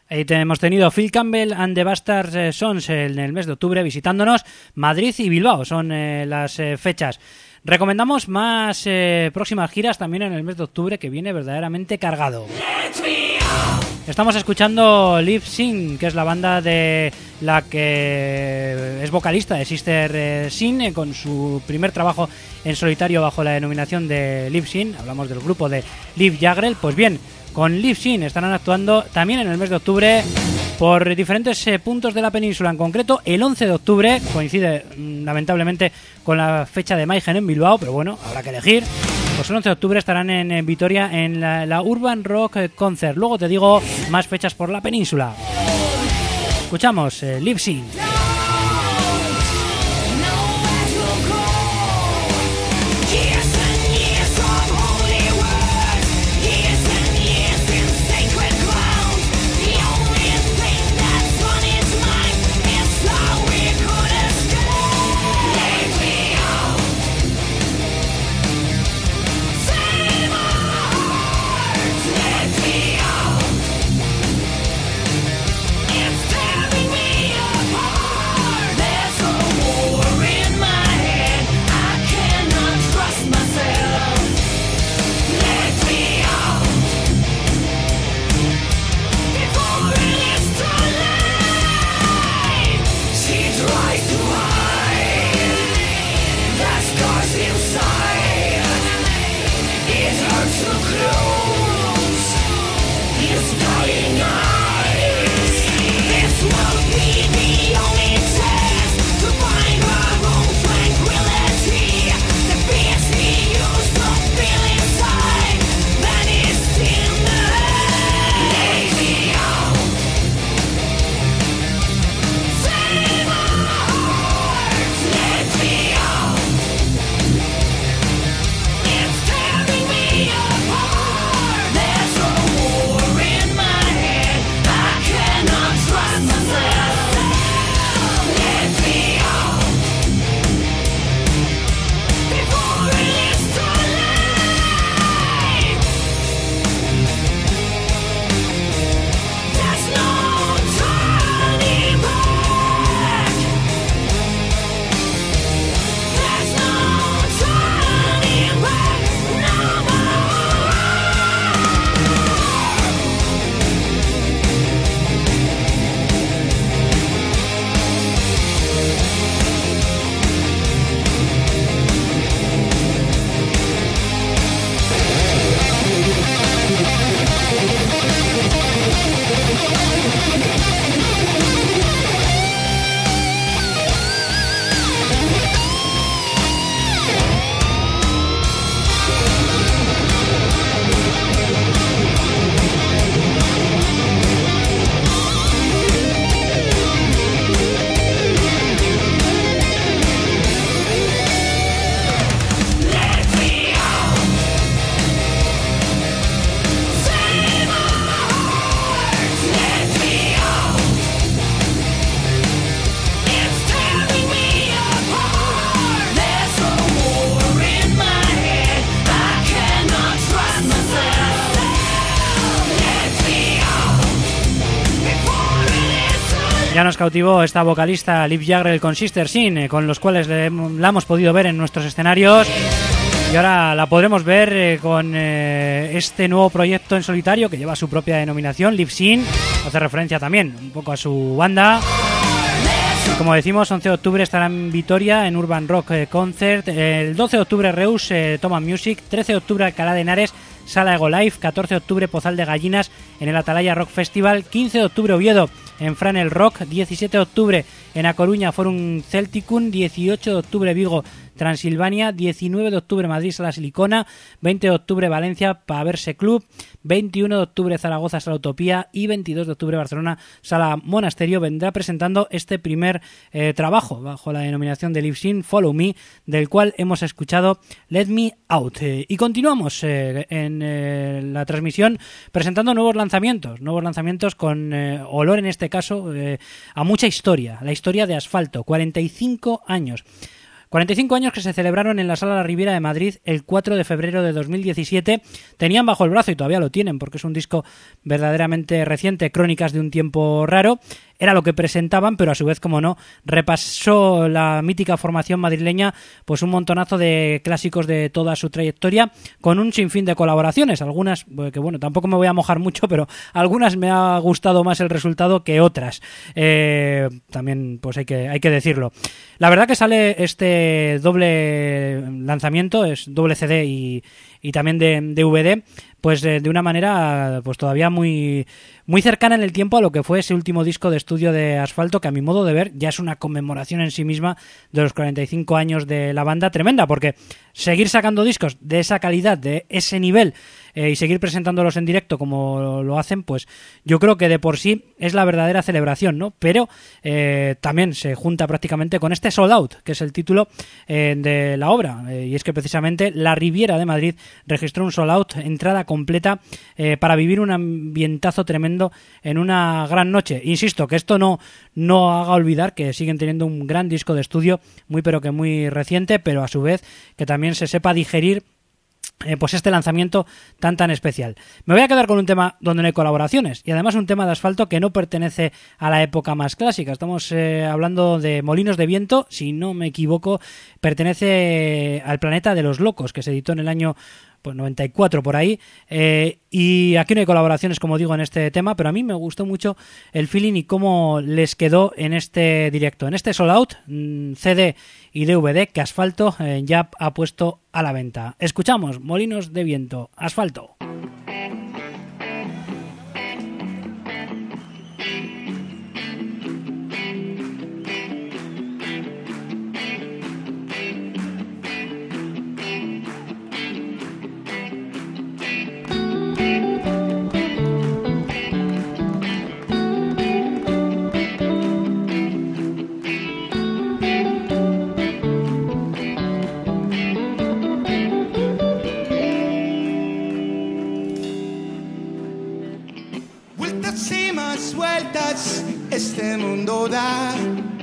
Ahí te- hemos tenido Phil Campbell and the Bastard eh, Sons en el mes de octubre visitándonos. Madrid y Bilbao son eh, las eh, fechas. Recomendamos más eh, próximas giras también en el mes de octubre, que viene verdaderamente cargado. Estamos escuchando Live Sin, que es la banda de la que es vocalista de Sister eh, Sin, eh, con su primer trabajo en solitario bajo la denominación de Live Sin. Hablamos del grupo de Liv Jagrell. Pues bien, con Live Sin estarán actuando también en el mes de octubre por diferentes eh, puntos de la península. En concreto, el once de octubre, coincide mm, lamentablemente con la fecha de Mayhem en Bilbao, pero bueno, habrá que elegir. Pues el once de octubre estarán en, en Vitoria en la, la Urban Rock Concert. Luego te digo más fechas por la península. Escuchamos eh, Live Sin. Ya nos cautivó esta vocalista Liv Jagrell con Sister Sin, eh, con los cuales le, la hemos podido ver en nuestros escenarios. Y ahora la podremos ver eh, con eh, este nuevo proyecto en solitario que lleva su propia denominación, Live Sin. Hace referencia también un poco a su banda. Y como decimos, once de octubre estará en Vitoria en Urban Rock eh, Concert. El doce de octubre Reus, eh, Toma Music. trece de octubre Alcalá de Henares, Sala Ego Live. catorce de octubre Pozal de Gallinas en el Atalaya Rock Festival. quince de octubre Oviedo en Fran el Rock. diecisiete de octubre en A Coruña Forum Celticum. dieciocho de octubre Vigo Transilvania. diecinueve de octubre Madrid Sala Silicona. veinte de octubre Valencia Paverse Club. veintiuno de octubre Zaragoza Sala Utopía. Y veintidós de octubre Barcelona Sala Monasterio vendrá presentando este primer eh, trabajo bajo la denominación de Live Sin, Follow Me, del cual hemos escuchado Let Me Out. Eh, y continuamos eh, en eh, la transmisión presentando nuevos lanzamientos, nuevos lanzamientos con eh, olor en este caso eh, a mucha historia, la historia de Asfalto, cuarenta y cinco años. cuarenta y cinco años que se celebraron en la Sala La Riviera de Madrid el cuatro de febrero de dos mil diecisiete. Tenían bajo el brazo, y todavía lo tienen porque es un disco verdaderamente reciente, Crónicas de un tiempo raro. Era lo que presentaban, pero a su vez, como no, repasó la mítica formación madrileña pues un montonazo de clásicos de toda su trayectoria, con un sinfín de colaboraciones. Algunas, que bueno, tampoco me voy a mojar mucho, pero algunas me ha gustado más el resultado que otras. Eh, también pues hay que, hay que decirlo. La verdad que sale este doble lanzamiento, es doble C D y, y también de D V D, pues de, de una manera pues todavía muy muy cercana en el tiempo a lo que fue ese último disco de estudio de Asfalto, que a mi modo de ver ya es una conmemoración en sí misma de los cuarenta y cinco años de la banda, tremenda, porque seguir sacando discos de esa calidad, de ese nivel, eh, y seguir presentándolos en directo como lo hacen, pues yo creo que de por sí es la verdadera celebración, ¿no? Pero eh, también se junta prácticamente con este Sold Out, que es el título eh, de la obra, eh, y es que precisamente La Riviera de Madrid registró un Sold Out, entrada completa, eh, para vivir un ambientazo tremendo en una gran noche. Insisto, que esto no, no haga olvidar que siguen teniendo un gran disco de estudio, muy pero que muy reciente, pero a su vez que también se sepa digerir Eh, pues este lanzamiento tan tan especial. Me voy a quedar con un tema donde no hay colaboraciones, y además un tema de Asfalto que no pertenece a la época más clásica. Estamos eh, hablando de Molinos de Viento, si no me equivoco, pertenece al Planeta de los Locos, que se editó en el año pues noventa y cuatro por ahí, eh, y aquí no hay colaboraciones, como digo, en este tema, pero a mí me gustó mucho el feeling y cómo les quedó en este directo, en este Sold Out, mmm, C D y D V D que Asfalto eh, ya ha puesto a la venta. Escuchamos Molinos de Viento, Asfalto. Vueltas este mundo da,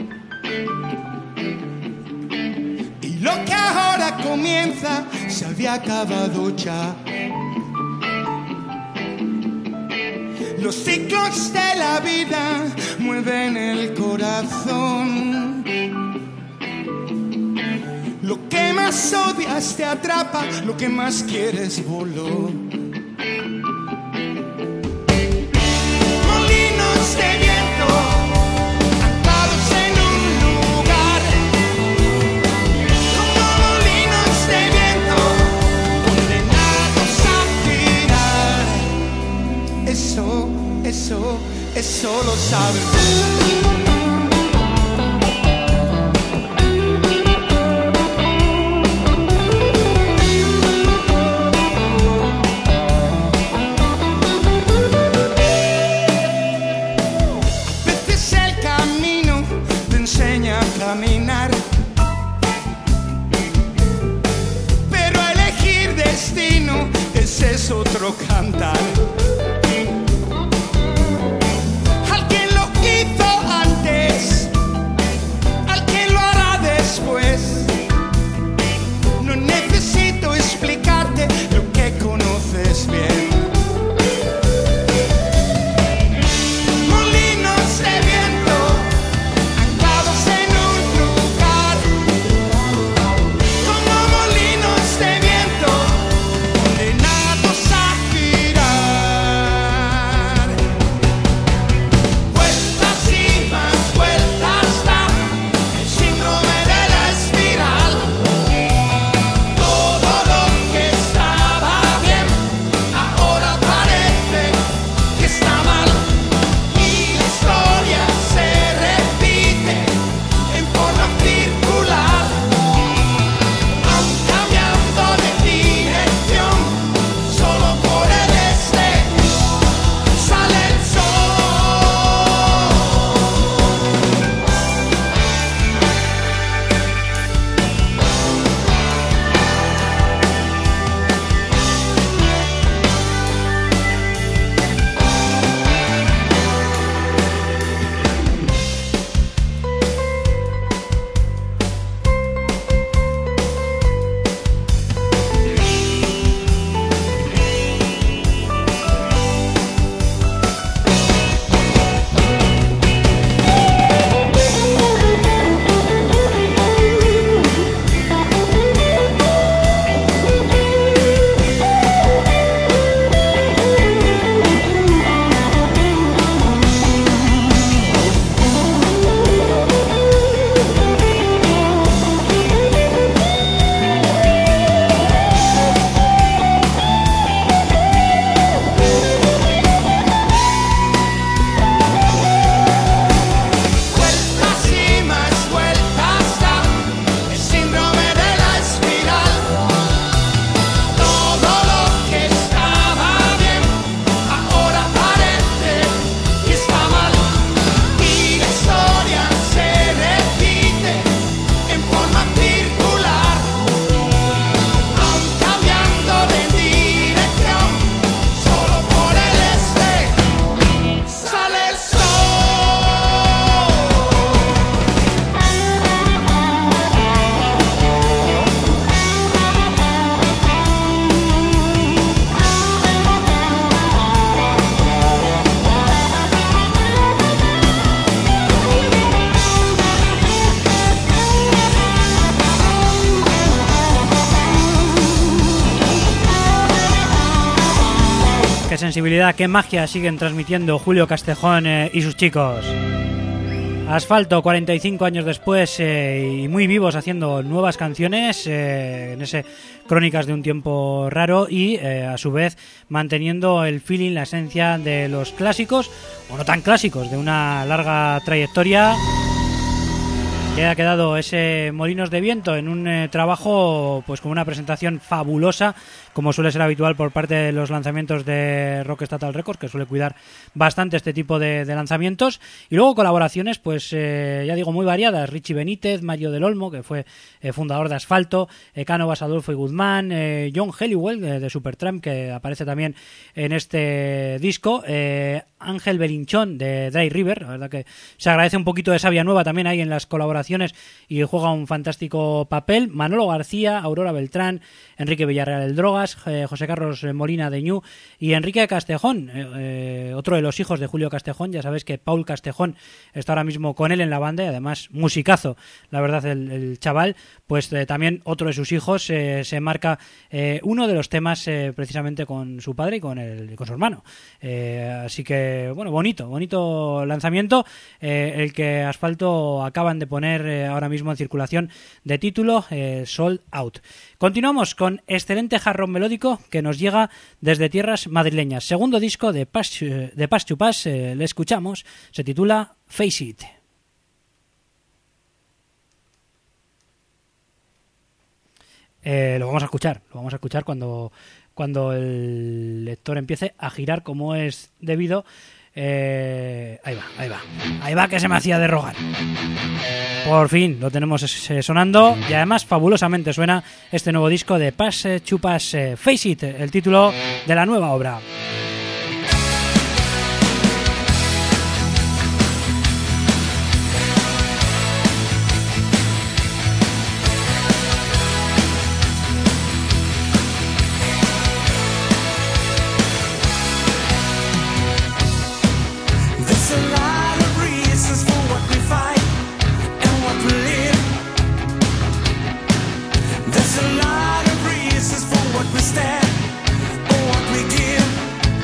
y lo que ahora comienza se había acabado ya. Los ciclos de la vida mueven el corazón. Lo que más odias te atrapa, lo que más quieres voló. De viento, anclados en un lugar, como molinos de viento, condenados a girar. Eso, eso, eso lo sabes. Caminar, pero elegir destino, ese es otro cantar. Alguien lo hizo antes, alguien lo hará después. No necesito explicarte lo que conoces bien. Girar. sensibilidad, qué magia siguen transmitiendo Julio Castejón eh, y sus chicos. Asfalto, cuarenta y cinco años después eh, y muy vivos haciendo nuevas canciones eh, en ese Crónicas de un tiempo raro y eh, a su vez manteniendo el feeling, la esencia de los clásicos o no tan clásicos de una larga trayectoria. Que ha quedado ese Molinos de Viento en un eh, trabajo pues con una presentación fabulosa, como suele ser habitual por parte de los lanzamientos de Rock Statal Records, que suele cuidar bastante este tipo de, de lanzamientos, y luego colaboraciones pues eh, ya digo muy variadas. Richie Benítez, Mario del Olmo, que fue eh, fundador de Asfalto, eh, Cánovas, Adolfo y Guzmán, eh, John Helliwell eh, de Supertramp, que aparece también en este disco, eh, Ángel Belinchón de Dry River. La verdad que se agradece un poquito de savia nueva también ahí en las colaboraciones y juega un fantástico papel. Manolo García, Aurora Beltrán, Enrique Villarreal el Drogas, eh, José Carlos Molina de Ñu y Enrique Castejón, eh, eh, otro de los hijos de Julio Castejón. Ya sabéis que Paul Castejón está ahora mismo con él en la banda y además musicazo, la verdad, el, el chaval. Pues eh, también otro de sus hijos eh, se marca eh, uno de los temas eh, precisamente con su padre y con, el, con su hermano. Eh, así que, bueno, bonito, bonito lanzamiento, eh, el que Asfalto acaban de poner eh, ahora mismo en circulación, de título eh, Sold Out. Continuamos con excelente hard rock melódico que nos llega desde tierras madrileñas. Segundo disco de Pass, de Pass to Pass, eh, le escuchamos, se titula Face It. Eh, lo vamos a escuchar, lo vamos a escuchar cuando, cuando el lector empiece a girar como es debido. Eh, ahí va, ahí va, ahí va, que se me hacía de rogar. Por fin lo tenemos eh, sonando y además fabulosamente suena este nuevo disco de Pass to Pass, eh, Face It, el título de la nueva obra. There's a lot of reasons for what we stand or what we give.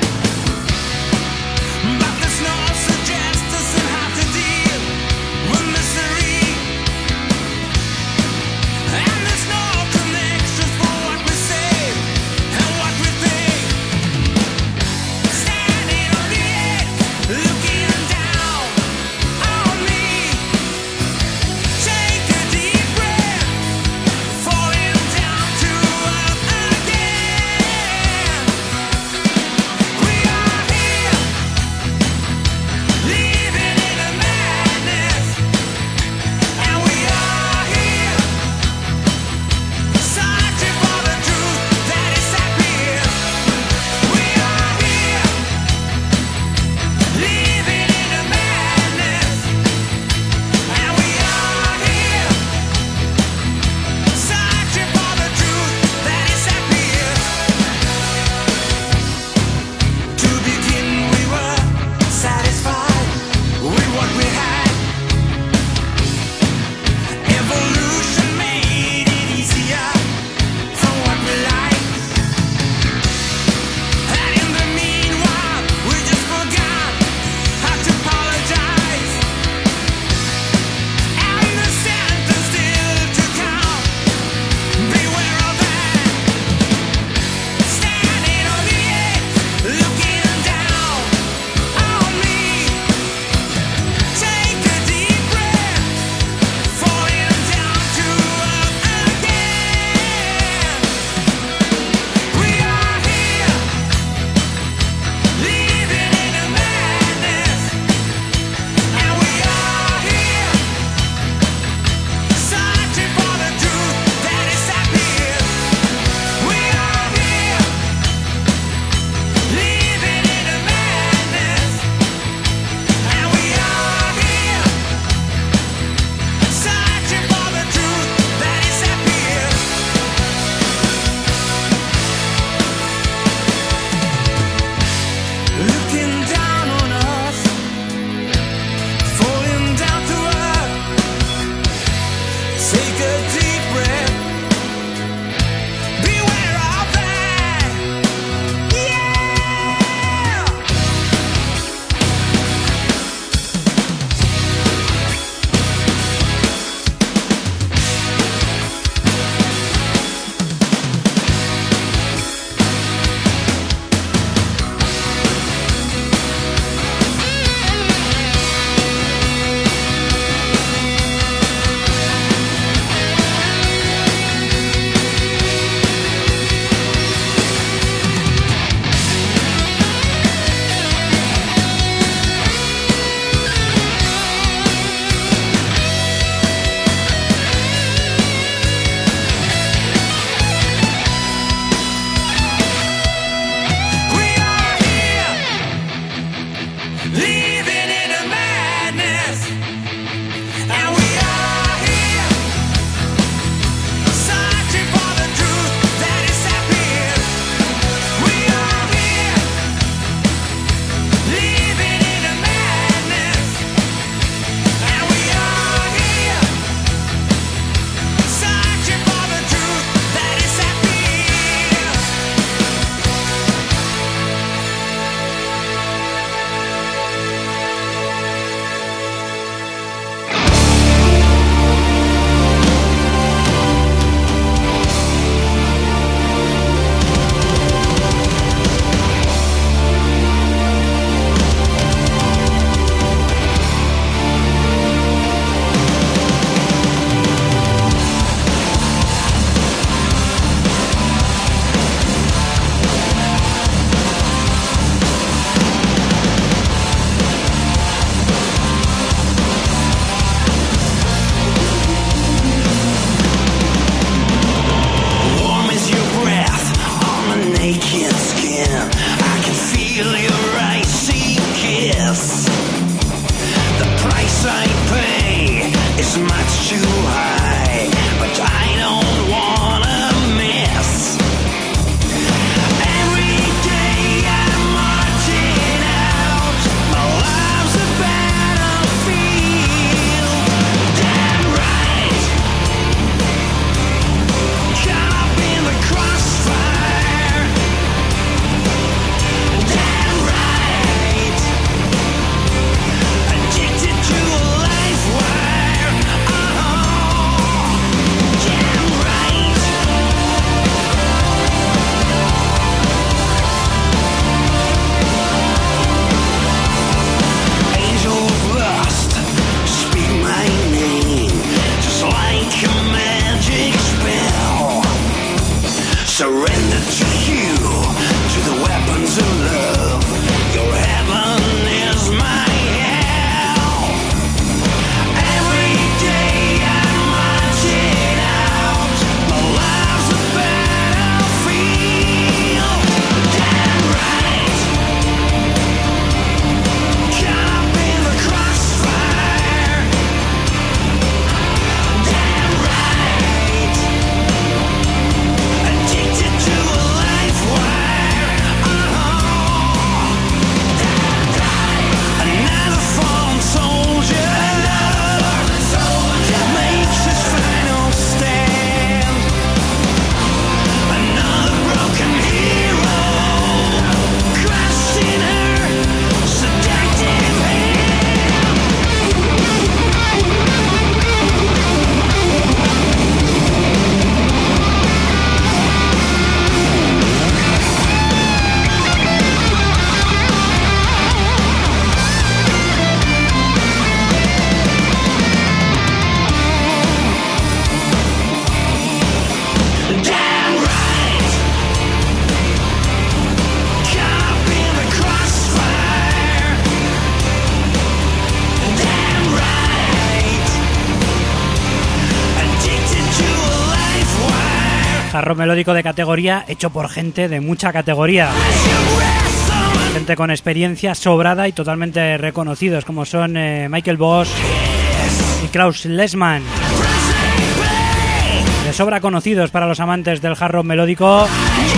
hard rock melódico de categoría hecho por gente de mucha categoría. Gente con experiencia sobrada y totalmente reconocidos, como son eh, Michael Voss y Klaus Lessmann. De sobra conocidos para los amantes del hard rock melódico.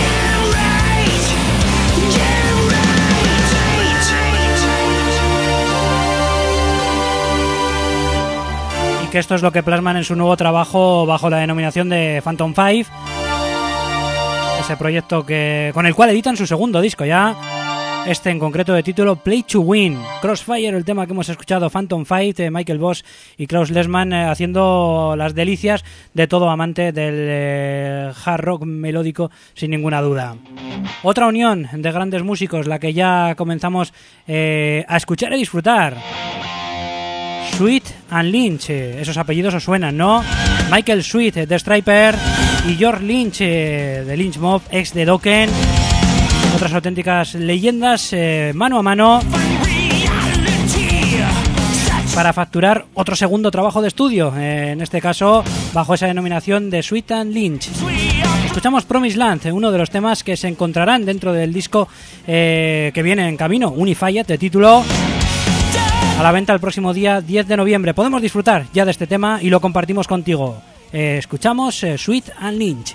Y que esto es lo que plasman en su nuevo trabajo bajo la denominación de Phantom Five. Ese proyecto que con el cual editan su segundo disco ya. Este en concreto de título Play to Win. Crossfire, el tema que hemos escuchado, Phantom Fight, eh, Michael Voss y Klaus Lessmann eh, haciendo las delicias de todo amante del eh, hard rock melódico, sin ninguna duda. Otra unión de grandes músicos, la que ya comenzamos eh, a escuchar y disfrutar. Sweet and Lynch, eh, esos apellidos os suenan, ¿no? Michael Sweet eh, de Striper y George Lynch eh, de Lynch Mob, ex de Dokken. Otras auténticas leyendas eh, mano a mano para facturar otro segundo trabajo de estudio, eh, en este caso bajo esa denominación de Sweet and Lynch. Escuchamos Promised Land, eh, uno de los temas que se encontrarán dentro del disco eh, que viene en camino, Unified, de título, a la venta el próximo día diez de noviembre. Podemos disfrutar ya de este tema y lo compartimos contigo. Eh, escuchamos eh, Sweet and Lynch.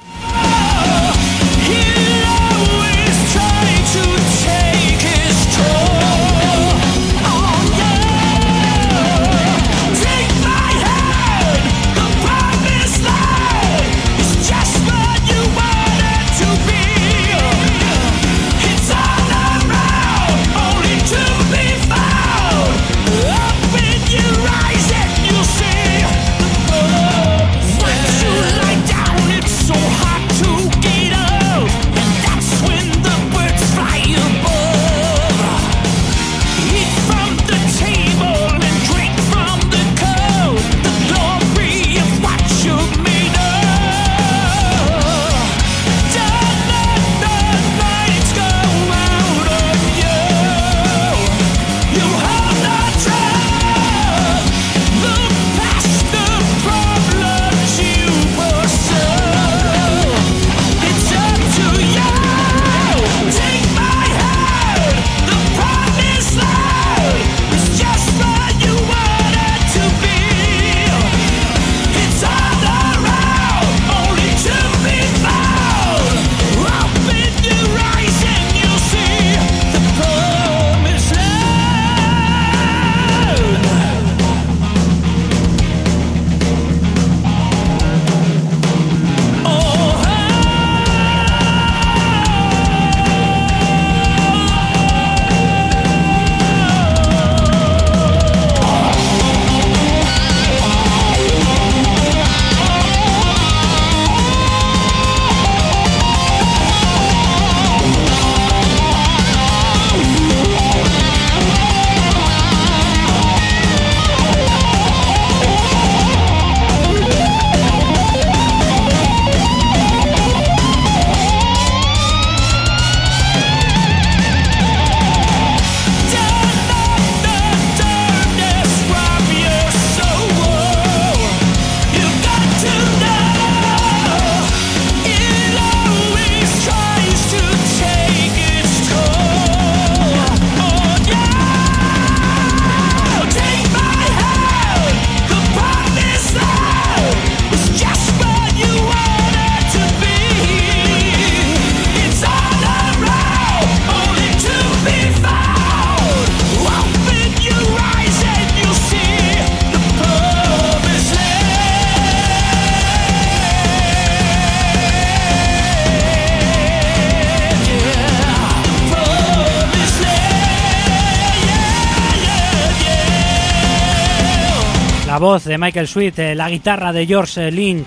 La voz de Michael Sweet, eh, la guitarra de George Lynch.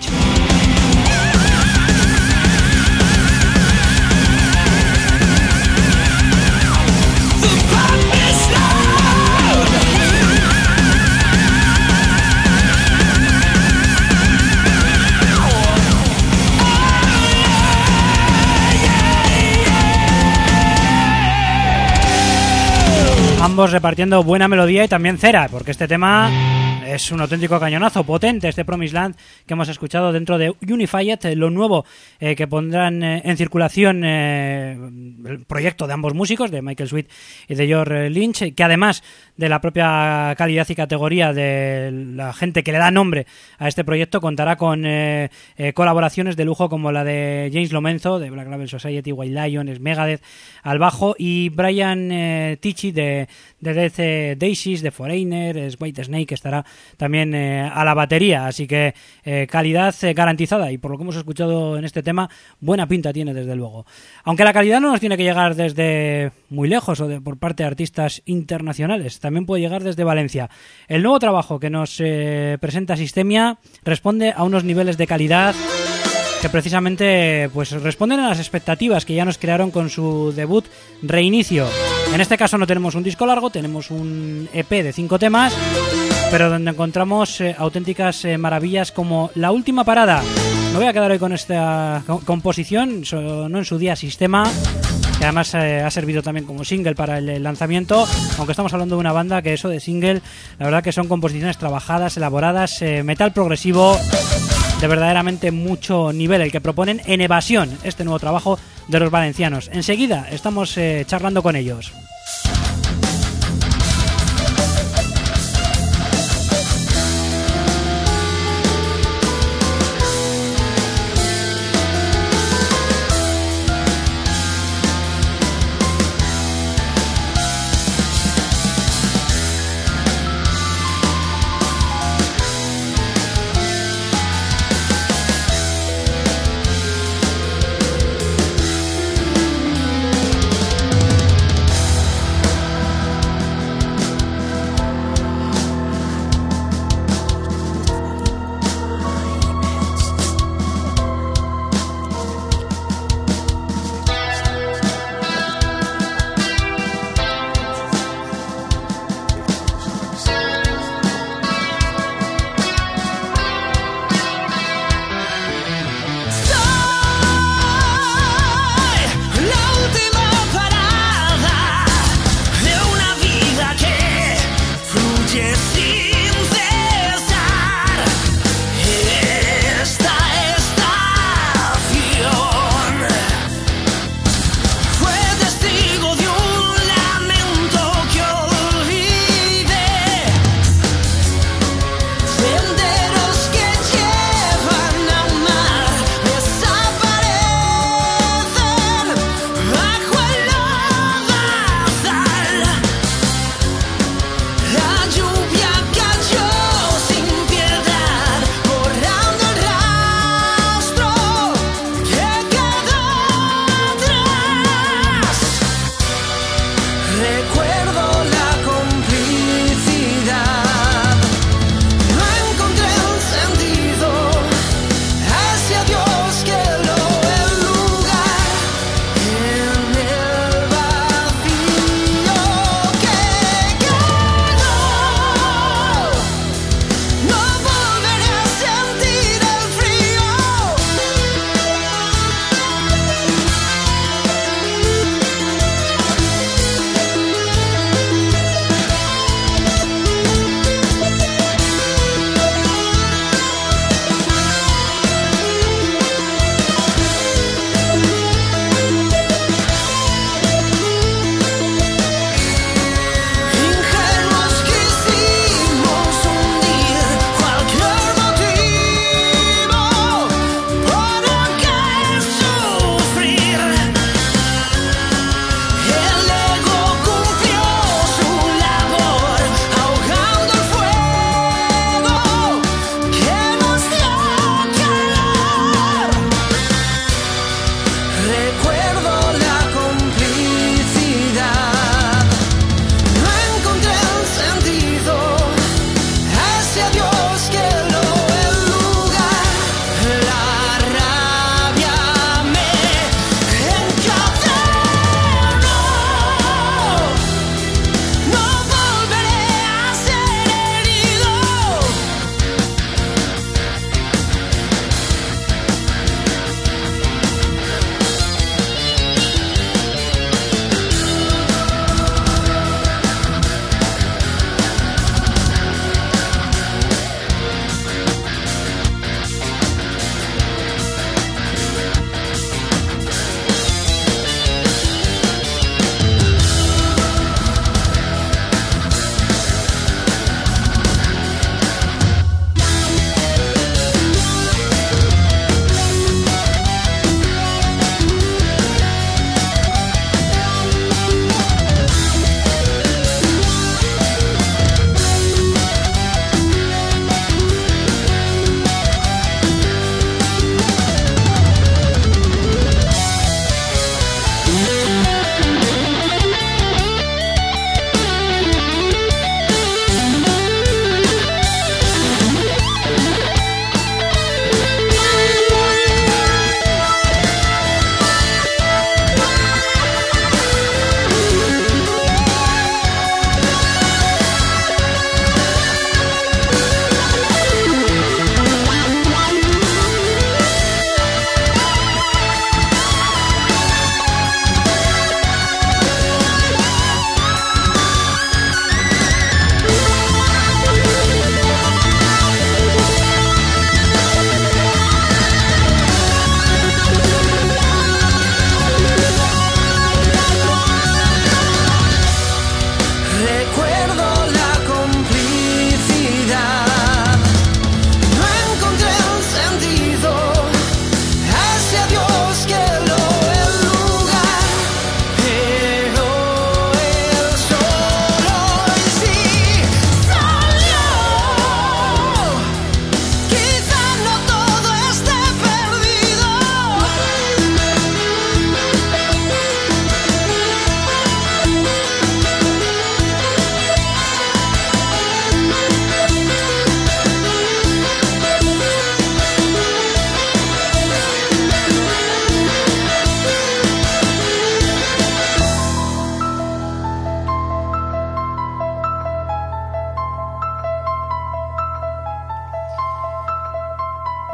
Ambos repartiendo buena melodía y también cera, porque este tema Es un auténtico cañonazo potente este Promised Land que hemos escuchado dentro de Unified, lo nuevo eh, que pondrán eh, en circulación eh, el proyecto de ambos músicos, de Michael Sweet y de George Lynch, que además de la propia calidad y categoría de la gente que le da nombre a este proyecto, contará con eh, eh, colaboraciones de lujo como la de James Lomenzo de Black Label Society, White Lion, Megadeth al bajo, y Brian eh, Tichy de, de Death eh, Daisies, de Foreigner, es White Snake, que estará también eh, a la batería, así que eh, calidad eh, garantizada, y por lo que hemos escuchado en este tema, buena pinta tiene desde luego. Aunque la calidad no nos tiene que llegar desde muy lejos o de, por parte de artistas internacionales, también puede llegar desde Valencia. El nuevo trabajo que nos eh, presenta Sistemia responde a unos niveles de calidad que precisamente pues responden a las expectativas que ya nos crearon con su debut Reinicio. En este caso no tenemos un disco largo, tenemos un E P de cinco temas, pero donde encontramos eh, auténticas eh, maravillas como La Última Parada. Me voy a quedar hoy con esta co- composición, sonó en su día Sistema, que además eh, ha servido también como single para el, el lanzamiento, aunque estamos hablando de una banda que eso de single, la verdad que son composiciones trabajadas, elaboradas, eh, metal progresivo de verdaderamente mucho nivel, el que proponen en Evasión, este nuevo trabajo de los valencianos. Enseguida estamos eh, charlando con ellos.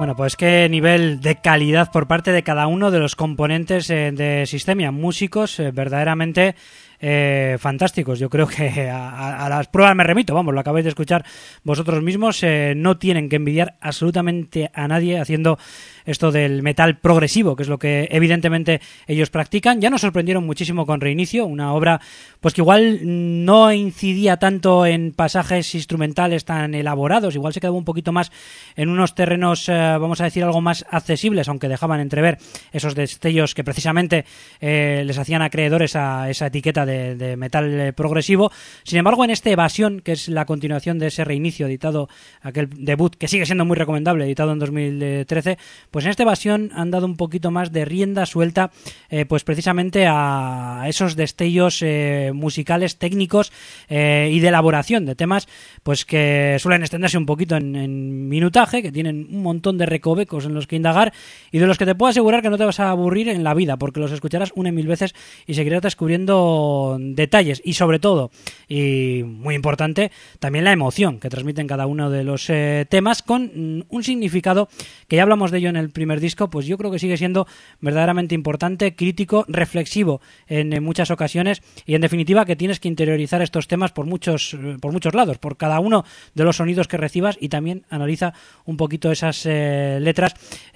Bueno, pues qué nivel de calidad por parte de cada uno de los componentes eh, de Systemia, músicos eh, verdaderamente eh, fantásticos. Yo creo que a, a las pruebas me remito, vamos, lo acabáis de escuchar vosotros mismos, eh, no tienen que envidiar absolutamente a nadie haciendo esto del metal progresivo, que es lo que evidentemente ellos practican. Ya nos sorprendieron muchísimo con Reinicio, una obra pues que igual no incidía tanto en pasajes instrumentales tan elaborados, igual se quedaba un poquito más en unos terrenos, eh, vamos a decir, algo más accesibles, aunque dejaban entrever esos destellos que precisamente eh, les hacían acreedores a esa etiqueta de, de metal eh, progresivo. Sin embargo, en este Evasión, que es la continuación de ese Reinicio editado, aquel debut que sigue siendo muy recomendable, editado en dos mil trece, pues en esta Evasión han dado un poquito más de rienda suelta, eh, pues precisamente a esos destellos eh, musicales, técnicos eh, y de elaboración de temas, pues que suelen extenderse un poquito en, en minutaje, que tienen un montón de recovecos en los que indagar y de los que te puedo asegurar que no te vas a aburrir en la vida, porque los escucharás una y mil veces y seguirás descubriendo detalles y sobre todo, y muy importante, también la emoción que transmiten cada uno de los eh, temas con mm, un significado que ya hablamos de ello en el primer disco, pues yo creo que sigue siendo verdaderamente importante, crítico, reflexivo en, en muchas ocasiones y en definitiva que tienes que interiorizar estos temas por muchos por muchos lados, por cada uno de los sonidos que recibas y también analiza un poquito esas eh, letras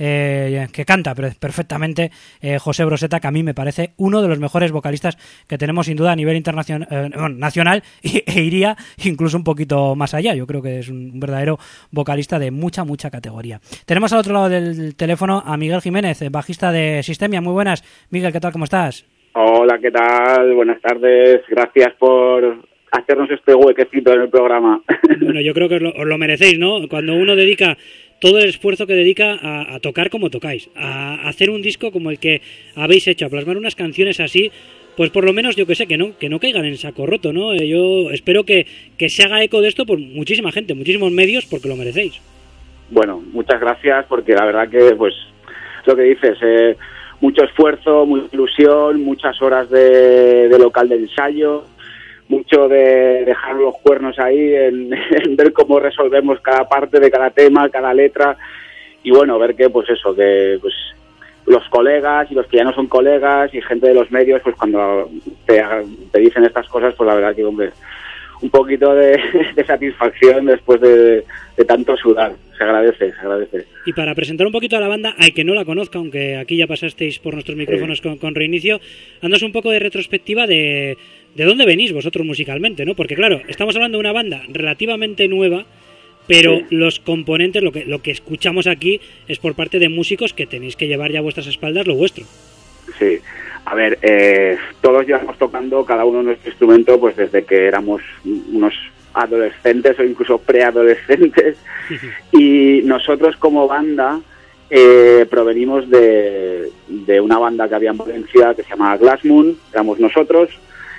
eh, que canta perfectamente eh, José Broseta, que a mí me parece uno de los mejores vocalistas que tenemos sin duda a nivel internacional, eh, bueno, nacional y, e iría incluso un poquito más allá. Yo creo que es un, un verdadero vocalista de mucha, mucha categoría. Tenemos al otro lado del teléfono a Miguel Jiménez, bajista de Systemia. Muy buenas, Miguel, ¿qué tal? ¿Cómo estás? Hola, ¿qué tal? Buenas tardes. Gracias por hacernos este huequecito en el programa. Bueno, yo creo que os lo, os lo merecéis, ¿no? Cuando uno dedica todo el esfuerzo que dedica a, a tocar como tocáis, a hacer un disco como el que habéis hecho, a plasmar unas canciones así, pues por lo menos yo que sé, que no que no caigan en saco roto, ¿no? Yo espero que, que se haga eco de esto por muchísima gente, muchísimos medios, porque lo merecéis. Bueno, muchas gracias, porque la verdad que, pues, lo que dices, eh, mucho esfuerzo, mucha ilusión, muchas horas de, de local de ensayo, mucho de dejar los cuernos ahí en, en ver cómo resolvemos cada parte de cada tema, cada letra, y bueno, ver que, pues eso, que pues los colegas y los que ya no son colegas y gente de los medios, pues cuando te, te dicen estas cosas, pues la verdad que, hombre, un poquito de, de satisfacción después de, de tanto sudar. Se agradece, se agradece. Y para presentar un poquito a la banda, al que no la conozca, aunque aquí ya pasasteis por nuestros micrófonos sí. con, con Reinicio, andas un poco de retrospectiva de, de dónde venís vosotros musicalmente, ¿no? Porque claro, estamos hablando de una banda relativamente nueva, pero sí. los componentes, lo que, lo que escuchamos aquí es por parte de músicos que tenéis que llevar ya a vuestras espaldas lo vuestro. Sí, a ver, eh, todos llevamos tocando cada uno nuestro instrumento pues desde que éramos unos adolescentes o incluso preadolescentes y nosotros como banda eh, provenimos de, de una banda que había en Valencia que se llamaba Glass Moon, éramos nosotros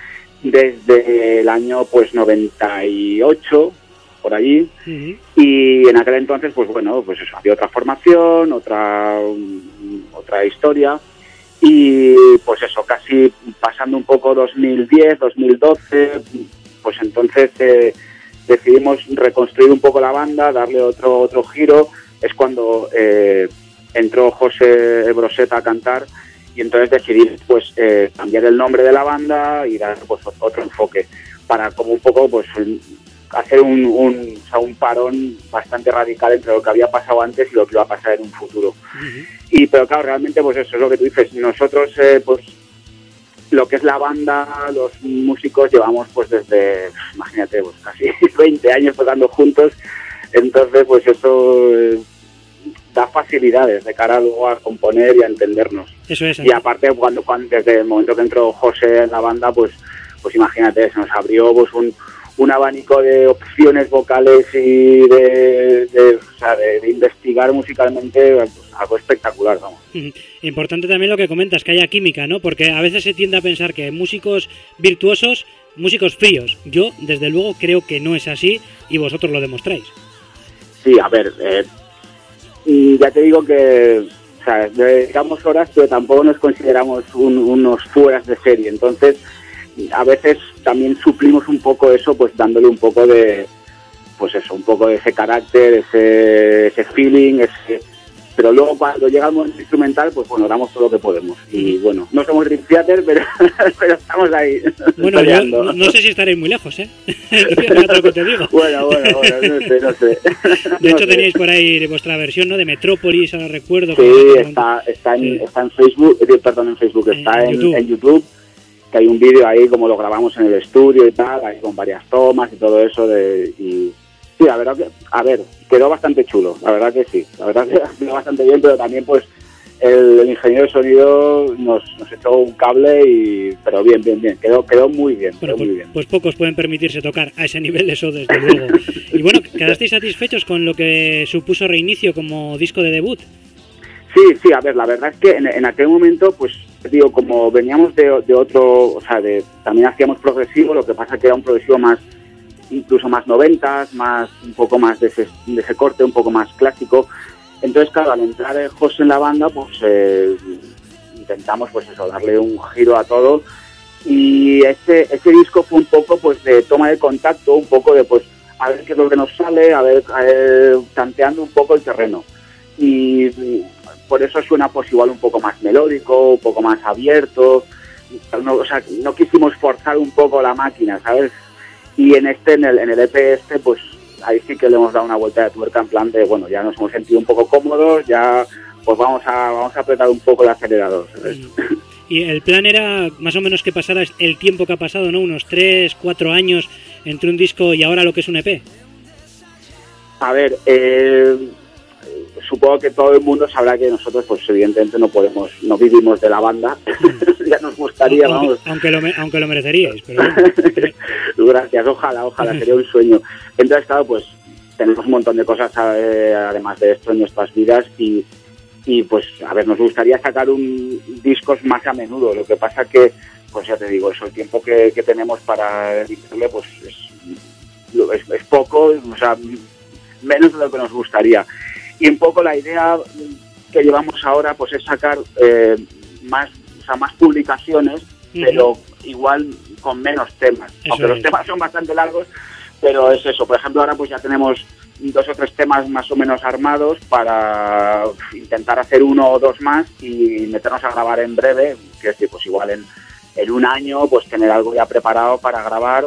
desde el año pues noventa y ocho por allí uh-huh. y en aquel entonces pues bueno, pues eso, había otra formación, otra, otra historia. Y pues eso, casi pasando un poco dos mil diez, dos mil doce, pues entonces eh, decidimos reconstruir un poco la banda, darle otro otro giro. Es cuando eh, entró José Broseta a cantar y entonces decidimos pues eh, cambiar el nombre de la banda y dar pues otro enfoque para como un poco pues hacer un, un, o sea, un parón bastante radical entre lo que había pasado antes y lo que iba a pasar en un futuro. Uh-huh. Y pero claro, realmente pues eso es lo que tú dices. Nosotros eh, pues lo que es la banda, los músicos llevamos pues desde, imagínate, pues casi veinte años tocando juntos. Entonces pues eso eh, da facilidades de cara luego a componer y a entendernos. Eso es. Y aparte cuando, cuando desde el momento que entró José en la banda pues pues imagínate, se nos abrió pues un un abanico de opciones vocales y de, de, o sea, de, de investigar musicalmente, pues, algo espectacular, vamos. Importante también lo que comentas, que haya química, ¿no? Porque a veces se tiende a pensar que músicos virtuosos, músicos fríos. Yo, desde luego, creo que no es así y vosotros lo demostráis. Sí, a ver, eh, ya te digo que, o sea, dedicamos horas, pero tampoco nos consideramos un, unos fueras de serie, entonces a veces también suplimos un poco eso, pues dándole un poco de, pues eso, un poco de ese carácter, ese, ese feeling, ese, pero luego cuando llega el momento instrumental, pues bueno, damos todo lo que podemos. Y bueno, no somos Dream Theater, pero, pero estamos ahí. Bueno, yo no, no sé si estaréis muy lejos, ¿eh? Fíjate lo que te digo. Bueno, bueno, bueno, no sé, no sé. De hecho, no sé. teníais por ahí vuestra versión, ¿no? De Metrópolis, ahora recuerdo. Sí, que está, está, en, sí. está en Facebook, eh, perdón, en Facebook, está En en, YouTube. en YouTube, que hay un vídeo ahí como lo grabamos en el estudio y tal, ahí con varias tomas y todo eso. De, y sí, la verdad que, a ver, quedó bastante chulo, la verdad que sí, la verdad que quedó bastante bien, pero también pues el, el ingeniero de sonido nos, nos echó un cable, y pero bien, bien, bien, quedó, quedó muy bien, Bueno, quedó pues, muy bien. pues pocos pueden permitirse tocar a ese nivel, eso desde luego. Y bueno, ¿quedasteis satisfechos con lo que supuso Reinicio como disco de debut? Sí, sí, a ver, la verdad es que en, en aquel momento, pues, digo, como veníamos de, de otro, o sea, de, también hacíamos progresivo, lo que pasa que era un progresivo más, incluso más noventas, más, un poco más de ese, de ese corte, un poco más clásico. Entonces, claro, al entrar el José en la banda, pues, eh, intentamos, pues eso, darle un giro a todo. Y ese, ese disco fue un poco, pues, de toma de contacto, un poco de, pues, a ver qué es lo que nos sale, a ver, a ver tanteando un poco el terreno. Y por eso suena pues igual un poco más melódico, un poco más abierto, no, o sea, no quisimos forzar un poco la máquina, ¿sabes? Y en este, en el, en el E P este, pues ahí sí que le hemos dado una vuelta de tuerca en plan de, bueno, ya nos hemos sentido un poco cómodos, ya pues vamos a, vamos a apretar un poco el acelerador, ¿sabes? Y el plan era más o menos que pasara el tiempo que ha pasado, ¿no? Unos tres, cuatro años entre un disco y ahora lo que es un E P. A ver, eh... supongo que todo el mundo sabrá que nosotros, pues evidentemente no podemos, no vivimos de la banda. Ya nos gustaría, aunque, vamos. Aunque lo, aunque lo mereceríais, pero bueno. Gracias, ojalá, ojalá, sería un sueño. Entonces, claro, pues tenemos un montón de cosas eh, además de esto en nuestras vidas y, y pues, a ver, nos gustaría sacar un discos más a menudo. Lo que pasa que, pues ya te digo, eso, el tiempo que, que tenemos para editarle, pues es, es, es poco, o sea, menos de lo que nos gustaría. Y un poco la idea que llevamos ahora pues es sacar eh, más, o sea, más publicaciones, uh-huh. pero igual con menos temas. Eso Aunque es. Los temas son bastante largos, pero es eso. Por ejemplo, ahora pues ya tenemos dos o tres temas más o menos armados para intentar hacer uno o dos más y meternos a grabar en breve, que es pues igual en, en un año pues tener algo ya preparado para grabar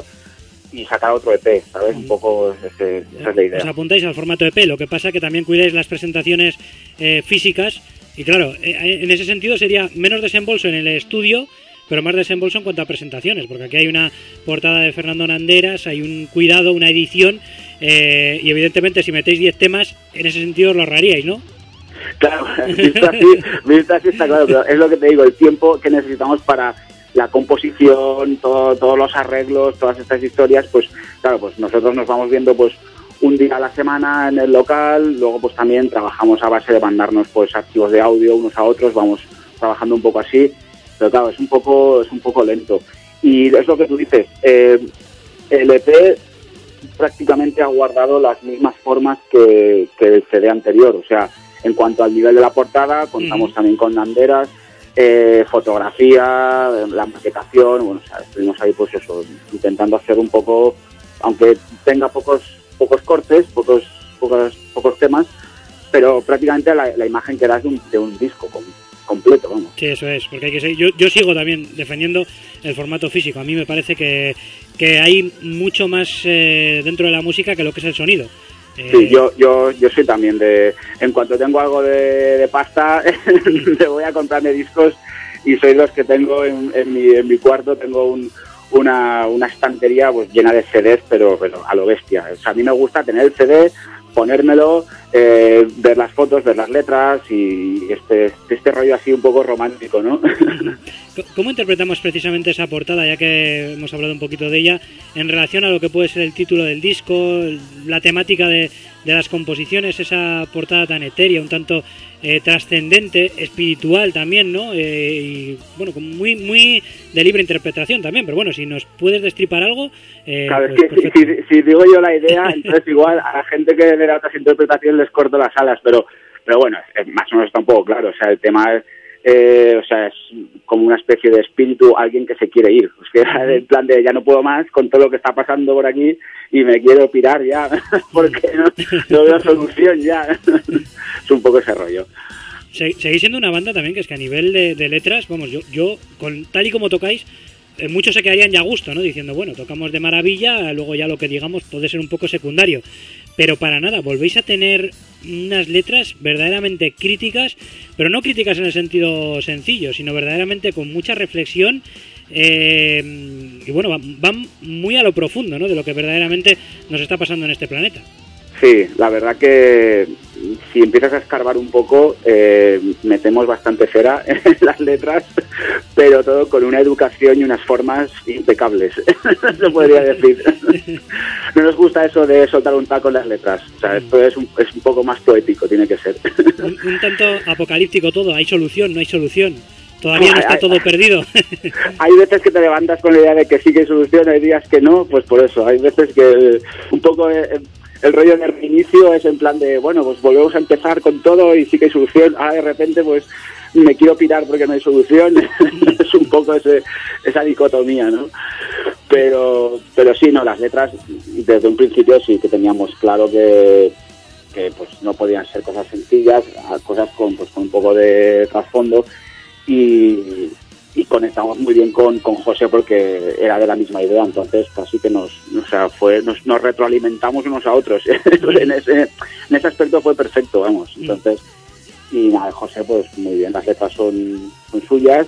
y sacar otro E P, ¿sabes? Un poco ese, esa es la idea. Os apuntáis al formato E P, lo que pasa que también cuidáis las presentaciones eh, físicas y claro, eh, en ese sentido sería menos desembolso en el estudio, pero más desembolso en cuanto a presentaciones, porque aquí hay una portada de Fernando Nanderas, hay un cuidado, una edición, eh, y evidentemente si metéis diez temas, en ese sentido os lo ahorraríais, ¿no? Claro, visto así, visto así está claro, pero es lo que te digo, el tiempo que necesitamos para la composición, todo, todos los arreglos, todas estas historias, pues claro, pues nosotros nos vamos viendo pues un día a la semana en el local, luego pues también trabajamos a base de mandarnos pues archivos de audio unos a otros, vamos trabajando un poco así, pero claro, es un poco, es un poco lento. Y es lo que tú dices, eh, el E P prácticamente ha guardado las mismas formas que, que el C D anterior, o sea, en cuanto al nivel de la portada, contamos mm. también con Nanderas, Eh, fotografía, la maquetación, bueno, o sea, estuvimos ahí pues eso, intentando hacer un poco, aunque tenga pocos pocos cortes, pocos pocos, pocos temas, pero prácticamente la, la imagen que das de un, de un disco com, completo, vamos. Sí, eso es, porque hay que seguir. Yo, yo sigo también defendiendo el formato físico. A mí me parece que, que hay mucho más eh, dentro de la música que lo que es el sonido. Sí, yo, yo, yo soy también de... En cuanto tengo algo de, de pasta, me voy a comprarme discos y soy los que tengo en, en, mi, en mi cuarto, tengo un, una, una estantería pues llena de C Ds, pero, pero a lo bestia. O sea, a mí me gusta tener el C D, ponérmelo, eh, ver las fotos, ver las letras y este, este rollo así un poco romántico, ¿no? ¿Cómo interpretamos precisamente esa portada, ya que hemos hablado un poquito de ella, en relación a lo que puede ser el título del disco, la temática de, de las composiciones, esa portada tan etérea, un tanto eh, trascendente, espiritual también, ¿no? Eh, y bueno, muy muy de libre interpretación también, pero bueno, si nos puedes destripar algo... Eh, claro, pues, es que si, si, si digo yo la idea, entonces igual a la gente que le da otras interpretaciones les corto las alas, pero pero bueno, es, más o menos está un poco claro, o sea, el tema es... Eh, o sea, es como una especie de espíritu, alguien que se quiere ir, o sea, en plan de ya no puedo más con todo lo que está pasando por aquí y me quiero pirar ya porque no, no veo solución ya. es un poco ese rollo. Se, seguís siendo una banda también que es que a nivel de, de letras, vamos, yo, yo con tal y como tocáis, eh, muchos se quedarían ya a gusto, ¿no? Diciendo, bueno, tocamos de maravilla, luego ya lo que digamos puede ser un poco secundario. Pero para nada, volvéis a tener unas letras verdaderamente críticas, pero no críticas en el sentido sencillo, sino verdaderamente con mucha reflexión. Eh, y bueno, van, van muy a lo profundo, ¿no? De lo que verdaderamente nos está pasando en este planeta. Sí, la verdad que si empiezas a escarbar un poco, eh, metemos bastante cera en las letras, pero todo con una educación y unas formas impecables, se podría decir. No nos gusta eso de soltar un taco en las letras, o sea, esto es un, es un poco más poético, tiene que ser. Un, un tanto apocalíptico todo, hay solución, no hay solución. Todavía no está todo perdido. Hay veces que te levantas con la idea de que sí que hay solución, hay días que no, pues por eso. Hay veces que un poco el, el rollo de reinicio es en plan de, bueno, pues volvemos a empezar con todo y sí que hay solución. Ahora de repente, pues me quiero pirar porque no hay solución. Es un poco ese, esa dicotomía, ¿no? Pero, pero sí, no, las letras desde un principio sí que teníamos claro que, que pues no podían ser cosas sencillas, cosas con, pues, con un poco de trasfondo. Y, y conectamos muy bien con, con José porque era de la misma idea, entonces casi que nos, o sea, fue, nos, nos retroalimentamos unos a otros. en, ese, en ese aspecto fue perfecto, vamos. Entonces, y nada, José, pues muy bien, las letras son, son suyas.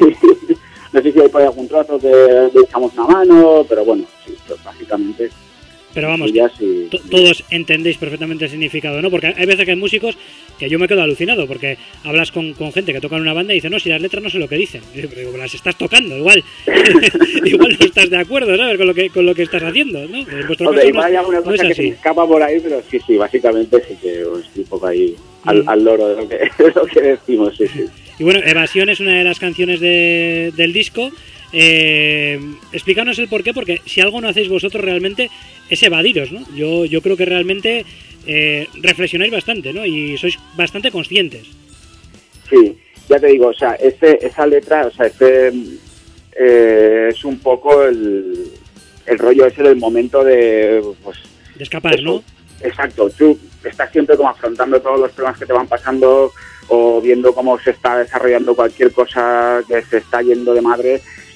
No sé si hay por ahí algún trozo que le echamos una mano, pero bueno, sí, pues básicamente. Pero vamos, y... to- todos entendéis perfectamente el significado, ¿no? Porque hay veces que hay músicos que yo me quedo alucinado, porque hablas con, con gente que toca en una banda y dice, no, si las letras no sé lo que dicen. Y digo, las estás tocando, igual. Igual no estás de acuerdo, ¿sabes? Con lo que, con lo que estás haciendo, ¿no? En vuestro okay, caso no, hay alguna no cosa es que así. se me escapa por ahí, pero sí, sí, básicamente sí que estoy un poco ahí al, mm. al loro de lo, que, de lo que decimos, sí, sí. Y bueno, Evasión es una de las canciones de, del disco. Eh, explícanos el porqué, porque si algo no hacéis vosotros realmente es evadiros, ¿no? Yo, yo creo que realmente eh, reflexionáis bastante, ¿no? Y sois bastante conscientes. Sí, ya te digo, o sea, ese, esa letra, o sea, ese eh, es un poco el, el rollo ese del momento de, pues, de escapar, eso, ¿no? Exacto, tú estás siempre como afrontando todos los problemas que te van pasando o viendo cómo se está desarrollando cualquier cosa que se está yendo de madre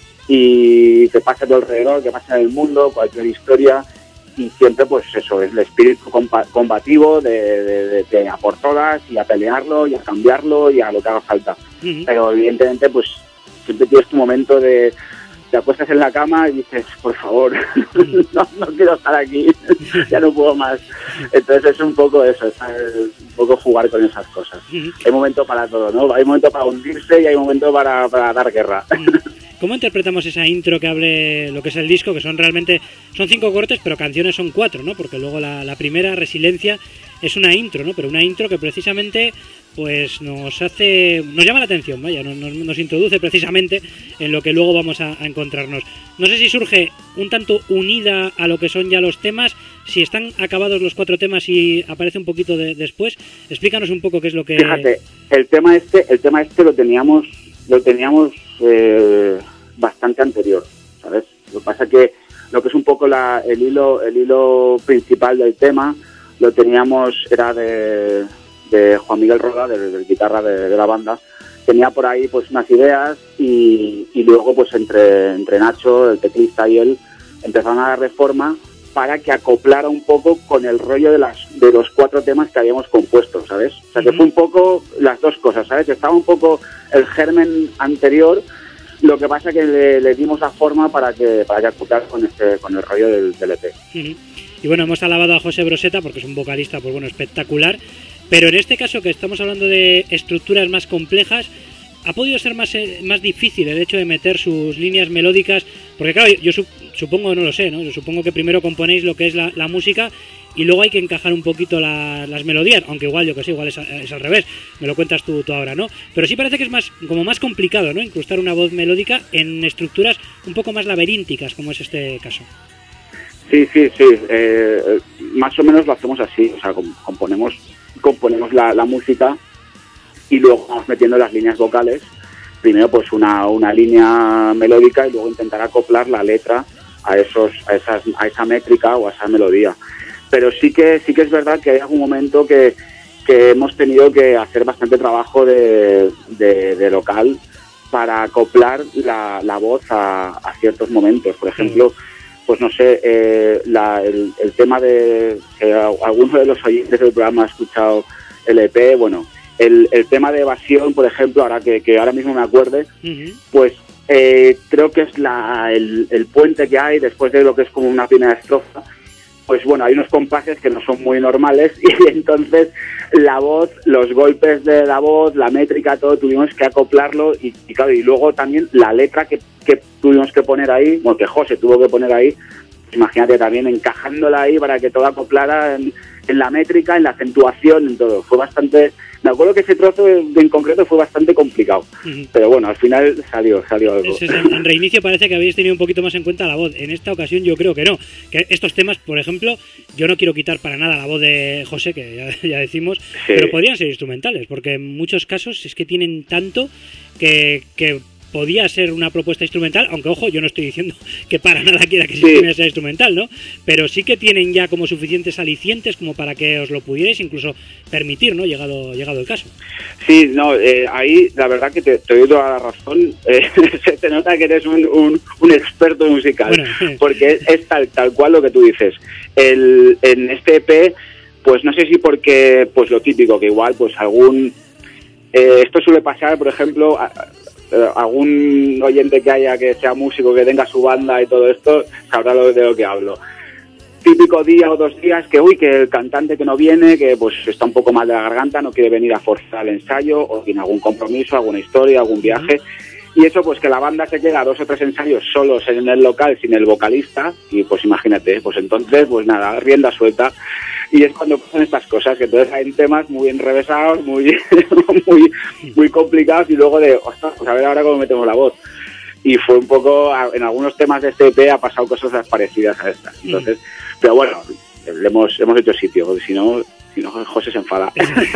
y que pasa a tu alrededor, que pasa en el mundo, cualquier historia, y siempre pues eso, es el espíritu compa- combativo de, de, de, de a por todas y a pelearlo y a cambiarlo y a lo que haga falta. Uh-huh. Pero evidentemente pues siempre tienes tu momento de te acuestas en la cama y dices, por favor, uh-huh. no, no quiero estar aquí, ya no puedo más. Entonces es un poco eso, es un poco jugar con esas cosas. Uh-huh. Hay momento para todo, ¿no? Hay momento para hundirse y hay momento para, para dar guerra. Uh-huh. ¿Cómo interpretamos esa intro que hable lo que es el disco? Que son realmente, son cinco cortes, pero canciones son cuatro, ¿no? Porque luego la, la primera, Resiliencia, es una intro, ¿no? Pero una intro que precisamente pues nos hace, nos llama la atención, vaya, nos, nos, nos introduce precisamente en lo que luego vamos a, a encontrarnos. No sé si surge un tanto unida a lo que son ya los temas, si están acabados los cuatro temas y aparece un poquito de, después. Explícanos un poco qué es lo que... Fíjate, el tema este, el tema este lo teníamos, lo teníamos eh, bastante anterior, ¿sabes? Lo que pasa es que lo que es un poco la, el hilo, el hilo principal del tema lo teníamos, era de, de Juan Miguel Roda, de, de guitarra de, de la banda. Tenía por ahí pues unas ideas y, y luego pues entre, entre Nacho, el teclista, y él empezaron a dar reforma para que acoplara un poco con el rollo de las de los cuatro temas que habíamos compuesto, ¿sabes? O sea, que fue un poco las dos cosas, ¿sabes? Estaba un poco el germen anterior, lo que pasa que le, le dimos la forma para que para que acoplara con este con el rollo del, del E P. Uh-huh. Y bueno, hemos alabado a José Broseta porque es un vocalista, pues bueno, espectacular, pero en este caso que estamos hablando de estructuras más complejas, ¿ha podido ser más, eh, más difícil el hecho de meter sus líneas melódicas? Porque claro, yo, yo supongo, no lo sé, ¿no? Yo supongo que primero componéis lo que es la, la música y luego hay que encajar un poquito la, las melodías, aunque igual, yo que sé, igual es, es al revés, me lo cuentas tú, tú ahora, ¿no? Pero sí parece que es más como más complicado, ¿no? Incrustar una voz melódica en estructuras un poco más laberínticas, como es este caso. Sí, sí, sí, eh, más o menos lo hacemos así, o sea, componemos, componemos la, la música y luego vamos metiendo las líneas vocales, primero pues una, una línea melódica y luego intentar acoplar la letra a esos a esas a esa métrica o a esa melodía. Pero sí que sí que es verdad que hay algún momento que, que hemos tenido que hacer bastante trabajo de, de, de local para acoplar la, la voz a, a ciertos momentos. Por ejemplo, pues no sé, eh, la, el, el tema de que alguno de los oyentes del programa ha escuchado el E P, bueno, el, el tema de Evasión, por ejemplo, ahora que, que ahora mismo me acuerde, uh-huh. pues eh, creo que es la, el, el puente que hay después de lo que es como una primera estrofa. Pues bueno, hay unos compases que no son muy normales y entonces la voz, los golpes de la voz, la métrica, todo tuvimos que acoplarlo y, y claro, y luego también la letra que, que tuvimos que poner ahí, bueno, que José tuvo que poner ahí, imagínate también encajándola ahí para que todo acoplara en, en la métrica, en la acentuación, en todo. Fue bastante, me acuerdo que ese trozo en concreto fue bastante complicado, uh-huh. pero bueno, al final salió, salió algo. Es, es, en reinicio parece que habéis tenido un poquito más en cuenta la voz. En esta ocasión yo creo que no. Que estos temas, por ejemplo, yo no quiero quitar para nada la voz de José, que ya, ya decimos, sí. pero podrían ser instrumentales, porque en muchos casos es que tienen tanto que... que podía ser una propuesta instrumental, aunque ojo, yo no estoy diciendo que para nada quiera que sí. sea instrumental, ¿no? Pero sí que tienen ya como suficientes alicientes como para que os lo pudierais incluso permitir, ¿no? Llegado llegado el caso. Sí, no, eh, ahí la verdad que te, te doy toda la razón. Eh, se te nota que eres un, un, un experto musical, bueno, porque es, es tal tal cual lo que tú dices. El, en este E P, pues no sé si porque, pues lo típico, que igual, pues algún... Eh, esto suele pasar, por ejemplo... A, algún oyente que haya que sea músico, que tenga su banda y todo esto, sabrá lo, de lo que hablo. Típico día o dos días que, uy, que el cantante que no viene, que pues está un poco mal de la garganta, no quiere venir a forzar el ensayo, o tiene algún compromiso, alguna historia, algún viaje, y eso pues que la banda se queda a dos o tres ensayos solos en el local sin el vocalista, y pues imagínate, pues entonces, pues nada, rienda suelta. Y es cuando pasan estas cosas, que entonces hay temas muy enrevesados, muy muy muy complicados, y luego de, ostras, pues a ver ahora cómo metemos la voz. Y fue un poco, en algunos temas de este E P ha pasado cosas parecidas a estas. Entonces, mm. pero bueno, le hemos, hemos hecho sitio, porque si no, si no José se enfada.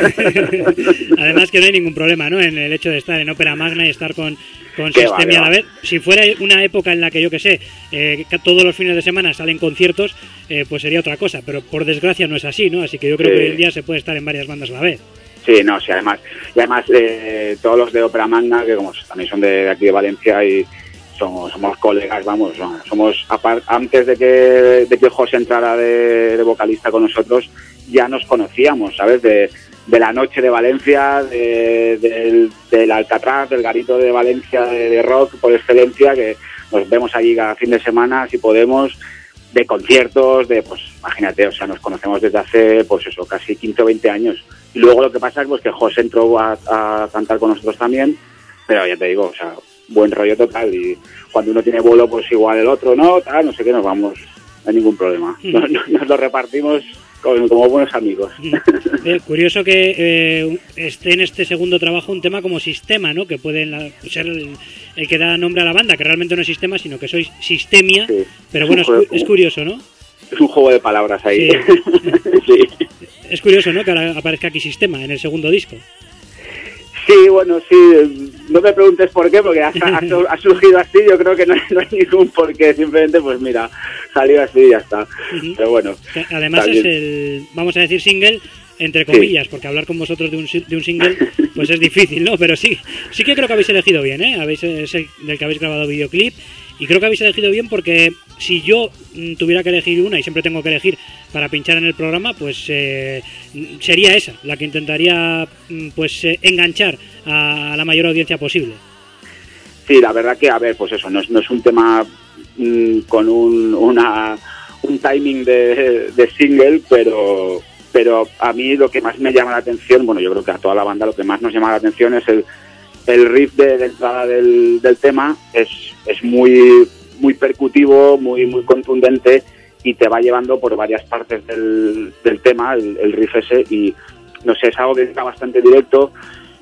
Además que no hay ningún problema, ¿no? En el hecho de estar en ópera magna y estar con... con Sistemi a la vez. Si fuera una época en la que yo que sé, eh, que todos los fines de semana salen conciertos, eh, pues sería otra cosa, pero por desgracia no es así, ¿no? Así que yo creo sí. que hoy en día se puede estar en varias bandas a la vez. Sí, no, sí, además, y además eh, todos los de ópera magna, que como también son de aquí de Valencia y somos, somos colegas, vamos, somos, apart, antes de que, de que José entrara de, de vocalista con nosotros, ya nos conocíamos, ¿sabes? De de la noche de Valencia, de, del, del Alcatraz, del garito de Valencia de, de rock por excelencia, que nos vemos allí cada fin de semana, si podemos, de conciertos, de, pues, imagínate, o sea, nos conocemos desde hace, pues eso, casi quince o veinte años. Y luego lo que pasa es pues que José entró a, a cantar con nosotros también, pero ya te digo, o sea, buen rollo total, y cuando uno tiene vuelo, pues igual el otro, no, tal, no sé qué, nos vamos, no hay ningún problema. Nos, nos lo repartimos como, como buenos amigos. Eh, curioso que eh, esté en este segundo trabajo un tema como Sistema, ¿no? Que puede la, ser el, el que da nombre a la banda, que realmente no es Sistema, sino que sois Sistemia, sí. Pero bueno, es, juego, es curioso, ¿no? Es un juego de palabras ahí. Sí. Sí. Es curioso, ¿no? Que ahora aparezca aquí Sistema en el segundo disco. Sí, bueno, sí, no me preguntes por qué, porque ha, ha, ha surgido así, yo creo que no, no hay ningún porqué, simplemente pues mira, salió así y ya está, uh-huh. Pero bueno. Además es el, vamos a decir single, entre comillas, sí. Porque hablar con vosotros de un, de un single pues es difícil, ¿no? Pero sí, sí que creo que habéis elegido bien, ¿eh? Habéis, es el del que habéis grabado videoclip. Y creo que habéis elegido bien porque si yo mm, tuviera que elegir una, y siempre tengo que elegir para pinchar en el programa, pues eh, sería esa, la que intentaría mm, pues eh, enganchar a la mayor audiencia posible. Sí, la verdad que, a ver, pues eso, no es, no es un tema mm, con un, una, un timing de, de single, pero, pero a mí lo que más me llama la atención, bueno, yo creo que a toda la banda lo que más nos llama la atención es el el riff de, de entrada del, del tema, es, es muy muy percutivo, muy muy contundente, y te va llevando por varias partes del, del tema, el, el riff ese, y no sé, es algo que está bastante directo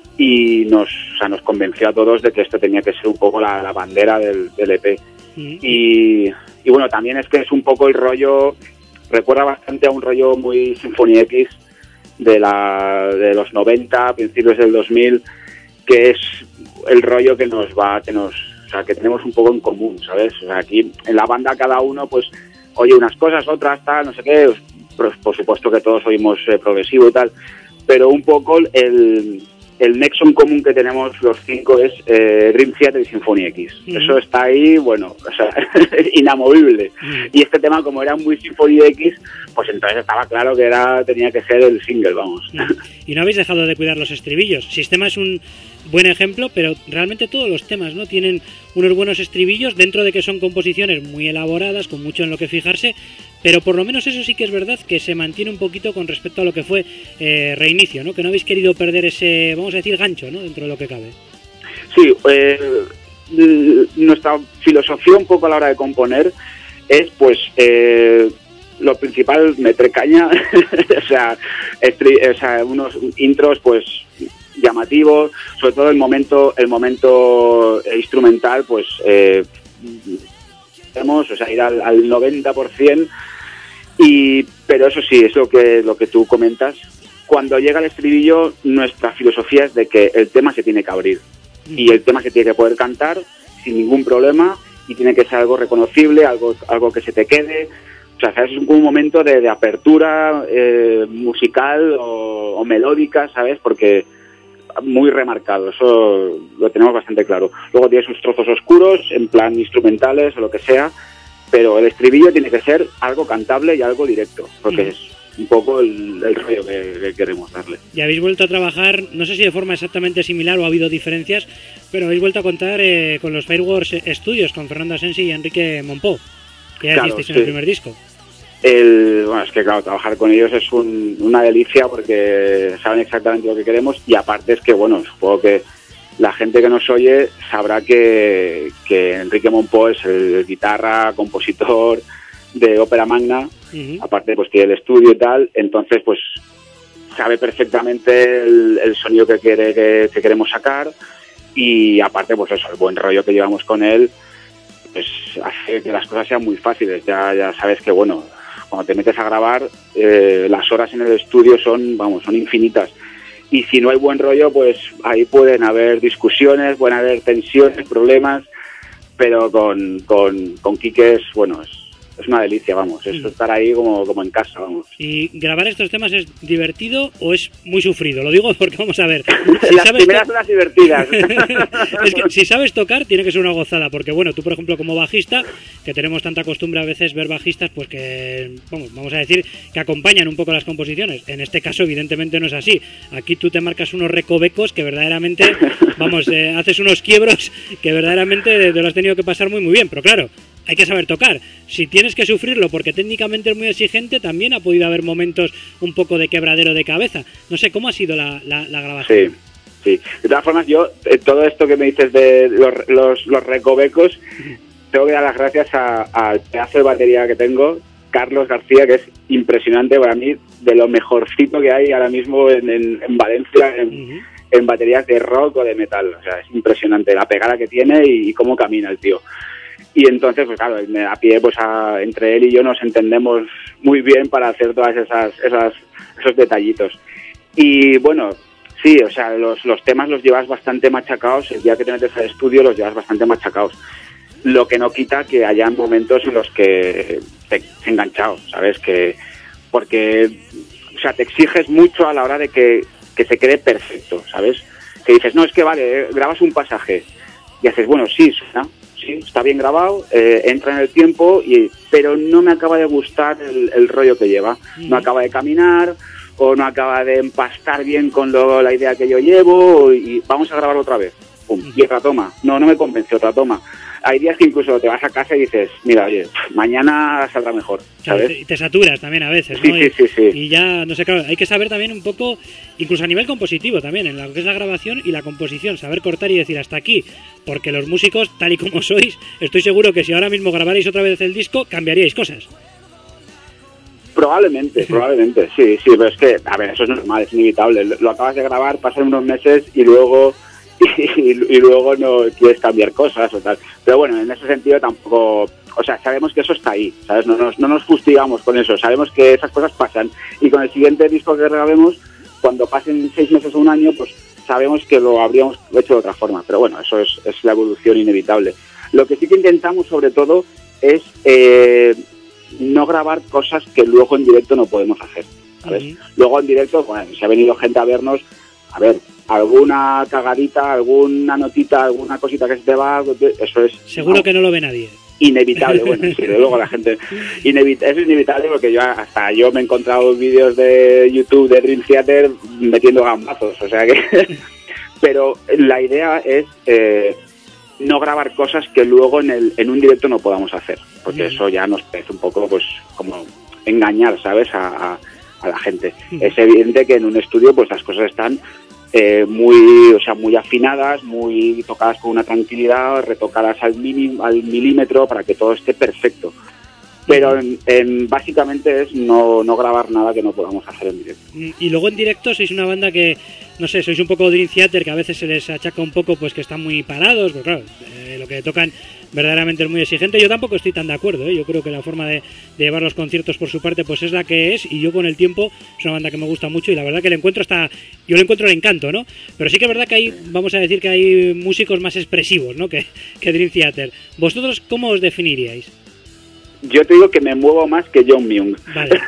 y nos, o sea, nos convenció a todos de que esto tenía que ser un poco la, la bandera del, del E P. Sí. Y, y bueno, también es que es un poco el rollo, recuerda bastante a un rollo muy Symphony X de, la, de los noventa, principios del dos mil, que es el rollo que nos va, que nos, o sea, que tenemos un poco en común, ¿sabes? O sea, aquí en la banda cada uno, pues, oye unas cosas, otras, tal, no sé qué, pues, por supuesto que todos oímos eh, progresivo y tal, pero un poco el, el nexo en común que tenemos los cinco es eh, Dream Theater y Symphony X. Mm. Eso está ahí, bueno, o sea, inamovible. Mm. Y este tema, como era muy Symphony X, pues entonces estaba claro que era tenía que ser el single, vamos. Mm. Y no habéis dejado de cuidar los estribillos. Sistema es un buen ejemplo, pero realmente todos los temas, ¿no?, tienen unos buenos estribillos, dentro de que son composiciones muy elaboradas, con mucho en lo que fijarse, pero por lo menos eso sí que es verdad, que se mantiene un poquito con respecto a lo que fue eh, Reinicio, ¿no?, que no habéis querido perder ese, vamos a decir, gancho, ¿no?, dentro de lo que cabe. Sí, eh, nuestra filosofía un poco a la hora de componer es, pues, eh, lo principal, meter caña, o sea, estri- o sea, unos intros, pues, llamativos, sobre todo el momento el momento instrumental, pues eh, tenemos, o sea, ir al, al noventa por ciento, y pero eso sí, es lo que lo que tú comentas. Cuando llega el estribillo, nuestra filosofía es de que el tema se tiene que abrir y el tema se tiene que poder cantar sin ningún problema y tiene que ser algo reconocible, algo algo que se te quede. O sea, ¿sabes? Es un momento de, de apertura eh, musical o, o melódica, ¿sabes? Porque muy remarcado, eso lo tenemos bastante claro. Luego tiene sus trozos oscuros, en plan instrumentales o lo que sea, pero el estribillo tiene que ser algo cantable y algo directo, porque mm. es un poco el, el rollo que, que queremos darle. Y habéis vuelto a trabajar, no sé si de forma exactamente similar o ha habido diferencias, pero habéis vuelto a contar eh, con los Fireworks Studios, con Fernando Asensi y Enrique Monpó, que ya claro, hicisteis sí. en el primer disco. El, bueno, es que claro, trabajar con ellos es un, una delicia porque saben exactamente lo que queremos, y aparte es que, bueno, supongo que la gente que nos oye sabrá que, que Enrique Monpó es el guitarra, compositor de Ópera Magna, uh-huh. aparte pues tiene el estudio y tal, entonces pues sabe perfectamente el, el sonido que, quiere, que, que queremos sacar, y aparte pues eso, el buen rollo que llevamos con él pues hace que las cosas sean muy fáciles. Ya, ya sabes que, bueno, cuando te metes a grabar, eh, las horas en el estudio son, vamos, son infinitas. Y si no hay buen rollo, pues ahí pueden haber discusiones, pueden haber tensiones, problemas, pero con, con, con Quique es, bueno, es, es una delicia, vamos, es estar ahí como, como en casa, vamos. ¿Y grabar estos temas es divertido o es muy sufrido? Lo digo porque, vamos a ver, si las sabes primeras to- son las divertidas. Es que si sabes tocar tiene que ser una gozada, porque bueno, tú por ejemplo como bajista, que tenemos tanta costumbre a veces ver bajistas pues que, vamos, vamos a decir que acompañan un poco las composiciones. En este caso evidentemente no es así. Aquí tú te marcas unos recovecos que verdaderamente, vamos, eh, haces unos quiebros que verdaderamente te lo has tenido que pasar muy muy bien, pero claro, hay que saber tocar. Si tienes que sufrirlo porque técnicamente es muy exigente, también ha podido haber momentos un poco de quebradero de cabeza. No sé, ¿cómo ha sido la, la, la grabación? Sí, sí. De todas formas, yo, eh, todo esto que me dices de los, los, los recovecos, tengo que dar las gracias al pedazo de batería que tengo, Carlos García, que es impresionante para mí, de lo mejorcito que hay ahora mismo en, en, en Valencia, en, uh-huh. en baterías de rock o de metal. O sea, es impresionante la pegada que tiene y, y cómo camina el tío. Y entonces, pues claro, a pie, pues a, entre él y yo nos entendemos muy bien para hacer todas esas, esas esos detallitos. Y bueno, sí, o sea, los, los temas los llevas bastante machacados, el día que te metes al estudio los llevas bastante machacados. Lo que no quita que haya momentos en los que te has enganchado, ¿sabes? Que porque, o sea, te exiges mucho a la hora de que, que se quede perfecto, ¿sabes? Que dices, no, es que vale, grabas un pasaje y haces, bueno, sí, suena. Sí, está bien grabado, eh, entra en el tiempo, y pero no me acaba de gustar el, el rollo que lleva. No acaba de caminar, o no acaba de empastar bien con lo, la idea que yo llevo, y vamos a grabar otra vez. Pum, y otra toma. No, no me convence, otra toma. Hay días que incluso te vas a casa y dices, mira, oye, mañana saldrá mejor, ¿sabes? Claro, y te saturas también a veces, sí, ¿no? Sí, y, sí, sí. Y ya, no sé, claro, hay que saber también un poco, incluso a nivel compositivo también, en lo que es la grabación y la composición, saber cortar y decir hasta aquí, porque los músicos, tal y como sois, estoy seguro que si ahora mismo grabarais otra vez el disco, cambiaríais cosas. Probablemente, probablemente, sí, sí, pero es que, a ver, eso es normal, es inevitable. Lo acabas de grabar, pasan unos meses y luego... Y, y luego no quieres cambiar cosas o tal. Pero bueno, en ese sentido tampoco... O sea, sabemos que eso está ahí, ¿sabes? No nos, no nos fustigamos con eso. Sabemos que esas cosas pasan. Y con el siguiente disco que grabemos, cuando pasen seis meses o un año, pues sabemos que lo habríamos hecho de otra forma. Pero bueno, eso es, es la evolución inevitable. Lo que sí que intentamos, sobre todo, es eh, no grabar cosas que luego en directo no podemos hacer. ¿sabes? Uh-huh. Luego en directo, bueno, si ha venido gente a vernos, a ver, alguna cagadita, alguna notita, alguna cosita que se te va, eso es... Seguro no, que no lo ve nadie. Inevitable, bueno, sí, de luego la gente... Inevit- eso es inevitable porque yo hasta yo me he encontrado vídeos de YouTube de Dream Theater metiendo gambazos, o sea que... Pero la idea es eh, no grabar cosas que luego en, el, en un directo no podamos hacer, porque uh-huh. eso ya nos parece un poco pues como engañar, ¿sabes?, a, a, a la gente. Uh-huh. Es evidente que en un estudio pues las cosas están... Eh, muy, o sea, muy afinadas, muy tocadas con una tranquilidad, retocadas al mínimo, al milímetro para que todo esté perfecto. Pero en, en, básicamente es no, no grabar nada que no podamos hacer en directo. Y luego en directo sois una banda que, no sé, sois un poco Dream Theater, que a veces se les achaca un poco pues que están muy parados, pero claro, eh, lo que tocan verdaderamente es muy exigente. Yo tampoco estoy tan de acuerdo, ¿eh? Yo creo que la forma de, de llevar los conciertos por su parte pues es la que es, y yo con el tiempo es una banda que me gusta mucho y la verdad que le encuentro hasta, yo le encuentro el encanto, ¿no? Pero sí que es verdad que hay, vamos a decir que hay músicos más expresivos, ¿no?, que, que Dream Theater. ¿Vosotros cómo os definiríais? Yo te digo que me muevo más que John Myung. Vale.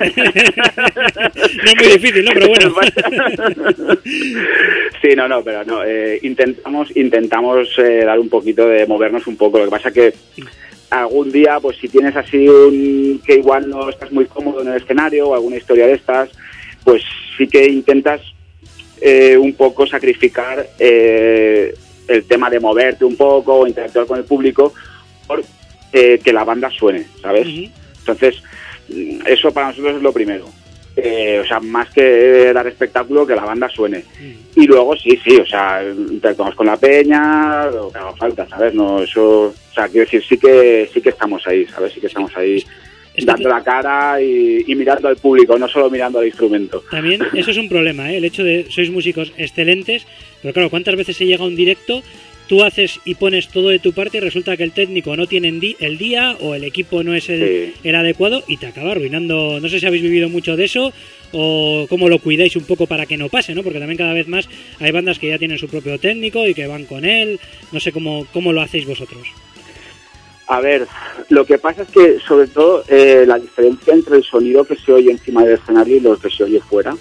No es muy difícil, ¿no? Pero bueno. Sí, no, no, pero no. Eh, intentamos intentamos eh, dar un poquito de movernos un poco. Lo que pasa que algún día, pues si tienes así un que igual no estás muy cómodo en el escenario o alguna historia de estas, pues sí que intentas eh, un poco sacrificar eh, el tema de moverte un poco o interactuar con el público por Eh, que la banda suene, ¿sabes? Uh-huh. Entonces, eso para nosotros es lo primero. Eh, o sea, más que dar espectáculo, que la banda suene. Uh-huh. Y luego, sí, sí, o sea, interactuamos con la peña, lo que haga falta, ¿sabes? No, eso, o sea, quiero decir, sí que sí que estamos ahí, ¿sabes? Sí que estamos ahí es dando que... la cara y, y mirando al público, no solo mirando al instrumento. También eso es un problema, ¿eh? El hecho de sois músicos excelentes, pero claro, ¿cuántas veces se llega a un directo? Tú haces y pones todo de tu parte y resulta que el técnico no tiene el día o el equipo no es el, sí. el adecuado y te acaba arruinando. No sé si habéis vivido mucho de eso o cómo lo cuidáis un poco para que no pase, ¿no? Porque también cada vez más hay bandas que ya tienen su propio técnico y que van con él. No sé cómo, cómo lo hacéis vosotros. A ver, lo que pasa es que sobre todo eh, la diferencia entre el sonido que se oye encima del escenario y lo que se oye fuera,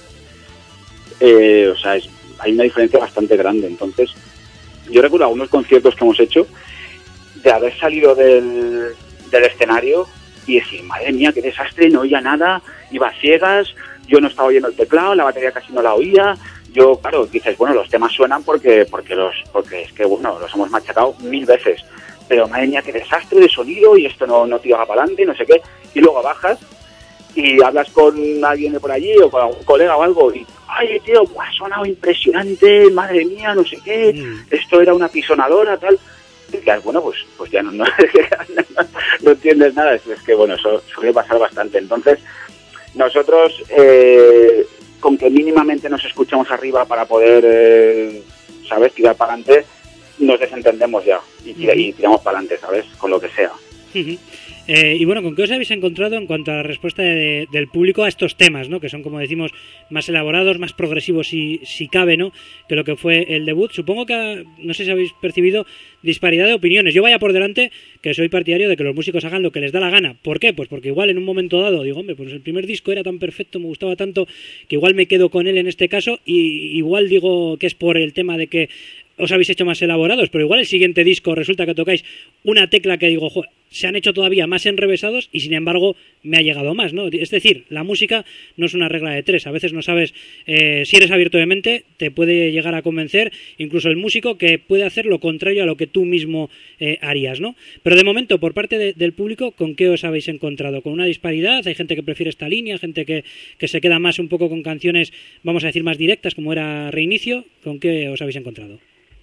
eh, o sea, es, hay una diferencia bastante grande. Entonces, yo recuerdo algunos conciertos que hemos hecho de haber salido del, del escenario y decir, madre mía, qué desastre, no oía nada, iba a ciegas, yo no estaba oyendo el teclado, la batería casi no la oía. Yo, claro, dices, bueno, los temas suenan porque porque los porque es que, bueno, los hemos machacado mil veces, pero madre mía, qué desastre de sonido y esto no, no tira para adelante, no sé qué. Y luego bajas y hablas con alguien de por allí o con algún colega o algo y, ay, tío, ha sonado impresionante, madre mía, no sé qué, mm. esto era una pisonadora, tal. Y dices, bueno, pues pues ya no, no, no, no entiendes nada. Es, es que, bueno, eso suele pasar bastante. Entonces, nosotros, eh, con que mínimamente nos escuchemos arriba para poder, eh, ¿sabes?, tirar para adelante, nos desentendemos ya y, tira, y tiramos para adelante, ¿sabes?, con lo que sea. Uh-huh. Eh, y bueno, ¿con qué os habéis encontrado en cuanto a la respuesta de, del público a estos temas, ¿no?, que son, como decimos, más elaborados, más progresivos si, si cabe, ¿no?, que lo que fue el debut? Supongo que, no sé si habéis percibido disparidad de opiniones. Yo vaya por delante que soy partidario de que los músicos hagan lo que les da la gana. ¿Por qué? Pues porque igual en un momento dado digo, hombre, pues el primer disco era tan perfecto, me gustaba tanto, que igual me quedo con él en este caso, y igual digo que es por el tema de que os habéis hecho más elaborados, pero igual el siguiente disco resulta que tocáis una tecla que digo, joder, se han hecho todavía más enrevesados y sin embargo me ha llegado más, ¿no? Es decir, la música no es una regla de tres, a veces no sabes, eh, si eres abierto de mente, te puede llegar a convencer incluso el músico que puede hacer lo contrario a lo que tú mismo eh, harías, ¿no? Pero de momento, por parte de, del público, ¿con qué os habéis encontrado? ¿Con una disparidad? ¿Hay gente que prefiere esta línea? ¿Gente que, que se queda más un poco con canciones, vamos a decir, más directas, como era Reinicio? ¿Con qué os habéis encontrado?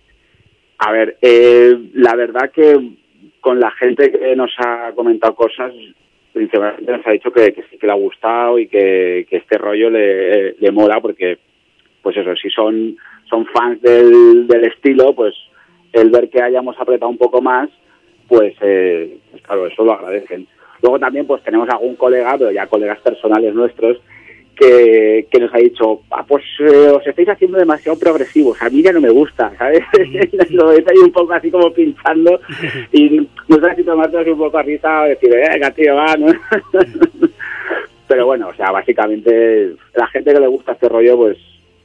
A ver, eh, la verdad que con la gente que nos ha comentado cosas, principalmente nos ha dicho que, que sí que le ha gustado y que, que este rollo le, le mola, porque, pues eso, si son, son fans del, del estilo, pues el ver que hayamos apretado un poco más, pues, eh, pues claro, eso lo agradecen. Luego también pues tenemos algún colega, pero ya colegas personales nuestros, que, que nos ha dicho, ah, pues eh, os estáis haciendo demasiado progresivos, a mí ya no me gusta, ¿sabes? Lo ves ahí un poco así como pinchando y nos ha hecho tomarnos un poco a risa, decir, venga tío, va, ¿no? Pero bueno, o sea, básicamente la gente que le gusta este rollo, pues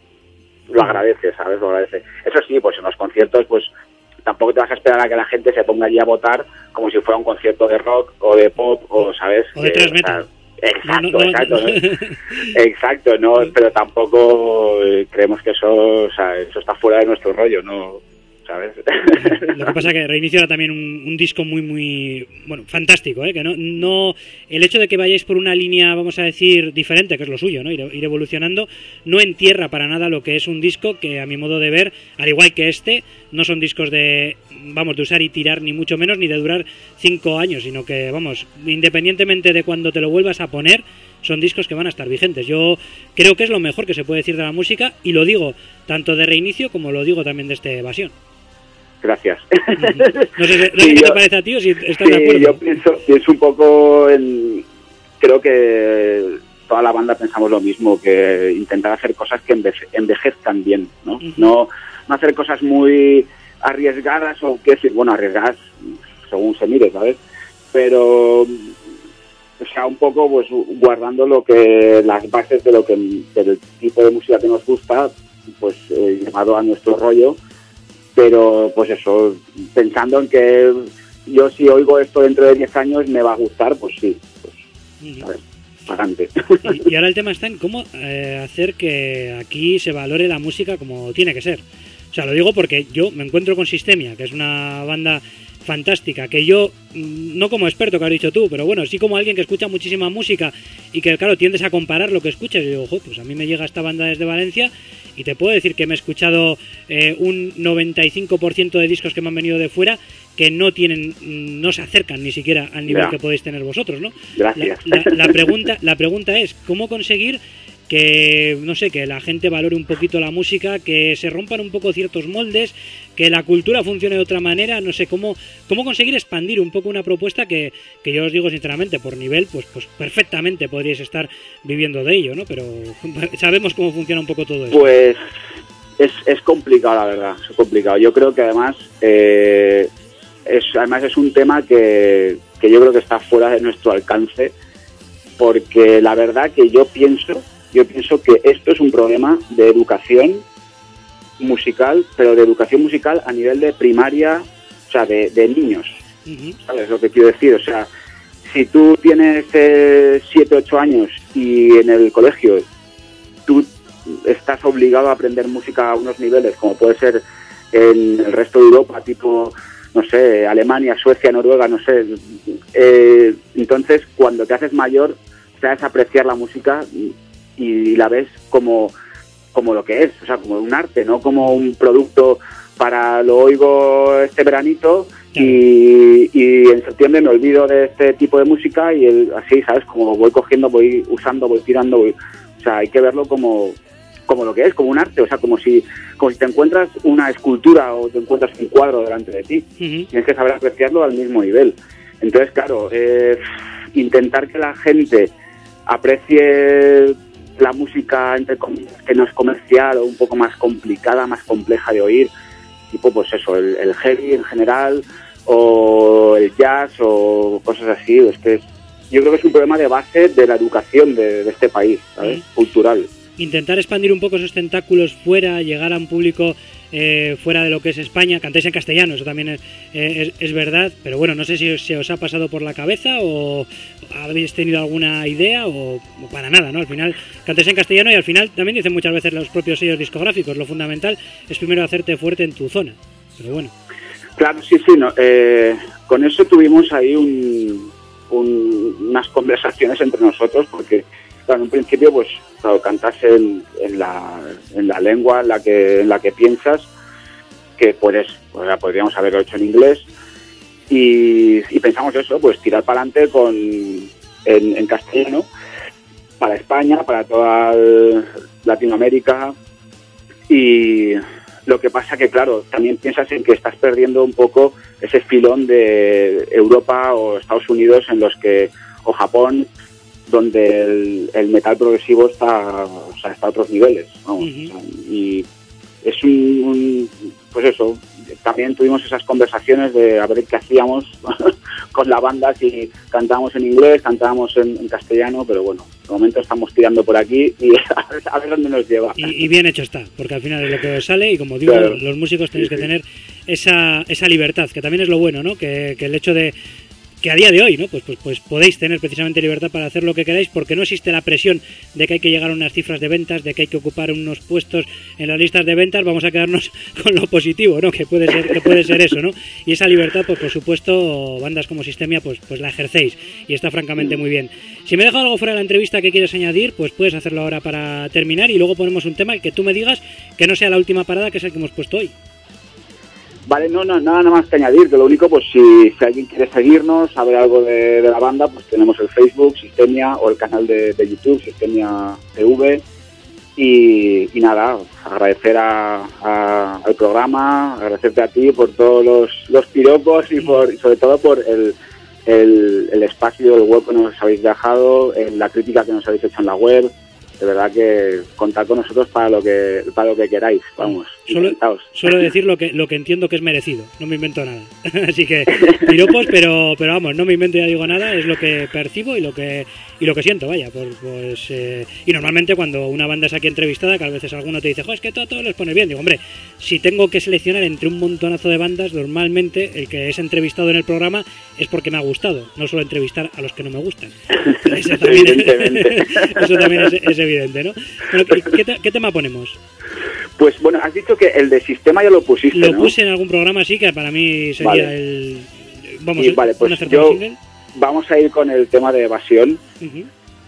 lo agradece, ¿sabes? Lo agradece. Eso sí, pues en los conciertos, pues tampoco te vas a esperar a que la gente se ponga allí a votar como si fuera un concierto de rock o de pop o, ¿sabes? O de que, tres metal. O sea, exacto, no, no, exacto. no. ¿no? Exacto, no, pero tampoco eh, creemos que eso, o sea, eso está fuera de nuestro rollo, ¿no? ¿Sabes? Lo que pasa es que Reinicio era también un, un disco muy, muy, bueno, fantástico, ¿eh? Que no, no, el hecho de que vayáis por una línea, vamos a decir, diferente, que es lo suyo, ¿no? Ir, ir evolucionando, no entierra para nada lo que es un disco que, a mi modo de ver, al igual que este, no son discos de, vamos, de usar y tirar, ni mucho menos, ni de durar cinco años, sino que, vamos, independientemente de cuando te lo vuelvas a poner, son discos que van a estar vigentes. Yo creo que es lo mejor que se puede decir de la música, y lo digo tanto de Reinicio como lo digo también de este Evasión. Gracias. No sé, no sé sí, qué yo, te parece a ti o si estás sí, de acuerdo. Yo pienso, pienso un poco en... Creo que toda la banda pensamos lo mismo, que intentar hacer cosas que enveje, envejezcan bien, ¿no? Uh-huh. no no hacer cosas muy arriesgadas, o qué decir, bueno, arriesgadas según se mire, ¿sabes? Pero... O sea, un poco pues guardando lo que las bases de lo que del tipo de música que nos gusta, pues eh, llevado a nuestro rollo, pero pues eso, pensando en que yo si oigo esto dentro de diez años me va a gustar, pues sí, pues, ¿sabes? Adelante. Y, y ahora el tema está en cómo eh, hacer que aquí se valore la música como tiene que ser. O sea, lo digo porque yo me encuentro con Sistemia, que es una banda fantástica, que yo, no como experto que has dicho tú, pero bueno, sí como alguien que escucha muchísima música y que claro, tiendes a comparar lo que escuchas y digo, ojo, pues a mí me llega esta banda desde Valencia y te puedo decir que me he escuchado eh, un noventa y cinco por ciento de discos que me han venido de fuera que no tienen, no se acercan ni siquiera al nivel yeah. que podéis tener vosotros, ¿no? Gracias. La, la, la pregunta, la pregunta es, ¿cómo conseguir que, no sé, que la gente valore un poquito la música, que se rompan un poco ciertos moldes, que la cultura funcione de otra manera? No sé, cómo, cómo conseguir expandir un poco una propuesta que, que yo os digo sinceramente, por nivel, pues, pues perfectamente podríais estar viviendo de ello, ¿no? Pero sabemos cómo funciona un poco todo eso. Pues es, es complicado, la verdad, es complicado. Yo creo que además, eh, es, además es un tema que, que yo creo que está fuera de nuestro alcance, porque la verdad que yo pienso Yo pienso que esto es un problema de educación musical, pero de educación musical a nivel de primaria, o sea, de, de niños. Uh-huh. ¿Sabes lo que quiero decir? O sea, si tú tienes eh, siete, ocho años y en el colegio tú estás obligado a aprender música a unos niveles, como puede ser en el resto de Europa, tipo, no sé, Alemania, Suecia, Noruega, no sé. Eh, entonces, cuando te haces mayor, sabes apreciar la música y la ves como, como lo que es, o sea, como un arte, no como un producto para lo oigo este veranito y, y en septiembre me olvido de este tipo de música y el, así, ¿sabes? Como voy cogiendo, voy usando, voy tirando, voy, o sea, hay que verlo como, como lo que es, como un arte, o sea, como si, como si te encuentras una escultura o te encuentras un cuadro delante de ti. Uh-huh. Tienes que saber apreciarlo al mismo nivel. Entonces, claro, eh, intentar que la gente aprecie la música, entre comillas, que no es comercial o un poco más complicada, más compleja de oír, tipo pues eso, el, el heavy en general o el jazz o cosas así. Es que es, yo creo que es un problema de base de la educación de, de este país, ¿sabes? ¿Sí? Cultural. Intentar expandir un poco esos tentáculos fuera, llegar a un público eh, fuera de lo que es España. Cantáis en castellano, eso también es, eh, es, es verdad, pero bueno, no sé si se os ha pasado por la cabeza o habéis tenido alguna idea o, o para nada, ¿no? Al final cantáis en castellano y al final también dicen muchas veces los propios sellos discográficos, lo fundamental es primero hacerte fuerte en tu zona, pero bueno. Claro, sí, sí, no, eh, con eso tuvimos ahí un, un, unas conversaciones entre nosotros, porque claro, en un principio pues claro, cantas en, en, la, en la lengua en la que en la que piensas, que puedes, pues, podríamos haberlo hecho en inglés, y, y pensamos eso, pues tirar para adelante con en, en castellano para España, para toda Latinoamérica. Y lo que pasa que claro, también piensas en que estás perdiendo un poco ese filón de Europa o Estados Unidos, en los que, o Japón, donde el, el metal progresivo está, o sea, está a otros niveles, vamos. Uh-huh. O sea, y es un, un, pues eso, también tuvimos esas conversaciones de a ver qué hacíamos con la banda, si cantábamos en inglés, cantábamos en, en castellano, pero bueno, momento estamos tirando por aquí y a ver, a ver dónde nos lleva. Y, y bien hecho está, porque al final es lo que os sale y como digo, claro, los músicos tenéis sí, que sí. tener esa, esa libertad, que también es lo bueno, ¿no? Que, que el hecho de que a día de hoy, ¿no? Pues, pues, pues podéis tener precisamente libertad para hacer lo que queráis, porque no existe la presión de que hay que llegar a unas cifras de ventas, de que hay que ocupar unos puestos en las listas de ventas. Vamos a quedarnos con lo positivo, ¿no? Que puede ser, que puede ser eso, ¿no? Y esa libertad, pues por supuesto, bandas como Sistemia, pues, pues la ejercéis y está francamente muy bien. Si me he dejado algo fuera de la entrevista que quieres añadir, pues puedes hacerlo ahora para terminar y luego ponemos un tema que tú me digas que no sea la última parada, que es el que hemos puesto hoy. Vale, no, no, nada más que añadir, que lo único, pues si, si alguien quiere seguirnos, saber algo de, de la banda, pues tenemos el Facebook, Sistemia, o el canal de, de YouTube, Sistemia T V, y, y nada, agradecer a, a, al programa, agradecerte a ti por todos los, los piropos y por y sobre todo por el, el, el espacio, el hueco que nos habéis dejado, la crítica que nos habéis hecho en la web. De verdad que contad con nosotros para lo que para lo que queráis, vamos, solo, solo decir lo que lo que entiendo que es merecido, no me invento nada. Así que piropos, pero pero vamos, no me invento, ya digo nada, es lo que percibo y lo que y lo que siento, vaya, pues, pues eh, y normalmente cuando una banda es aquí entrevistada, que a veces alguno te dice, jo, es que todo, todo les pone bien, digo, hombre, si tengo que seleccionar entre un montonazo de bandas, normalmente el que es entrevistado en el programa es porque me ha gustado, no suelo entrevistar a los que no me gustan. Eso también, Evidentemente. Eso también es, es evidente, ¿no? Bueno, ¿qué, te, ¿qué tema ponemos? Pues bueno, has dicho que el de Sistema ya lo pusiste, Lo ¿no? puse en algún programa, así que para mí sería vale. el... Vamos, y, vale, pues yo... single. Vamos a ir con el tema de Evasión. Uh-huh.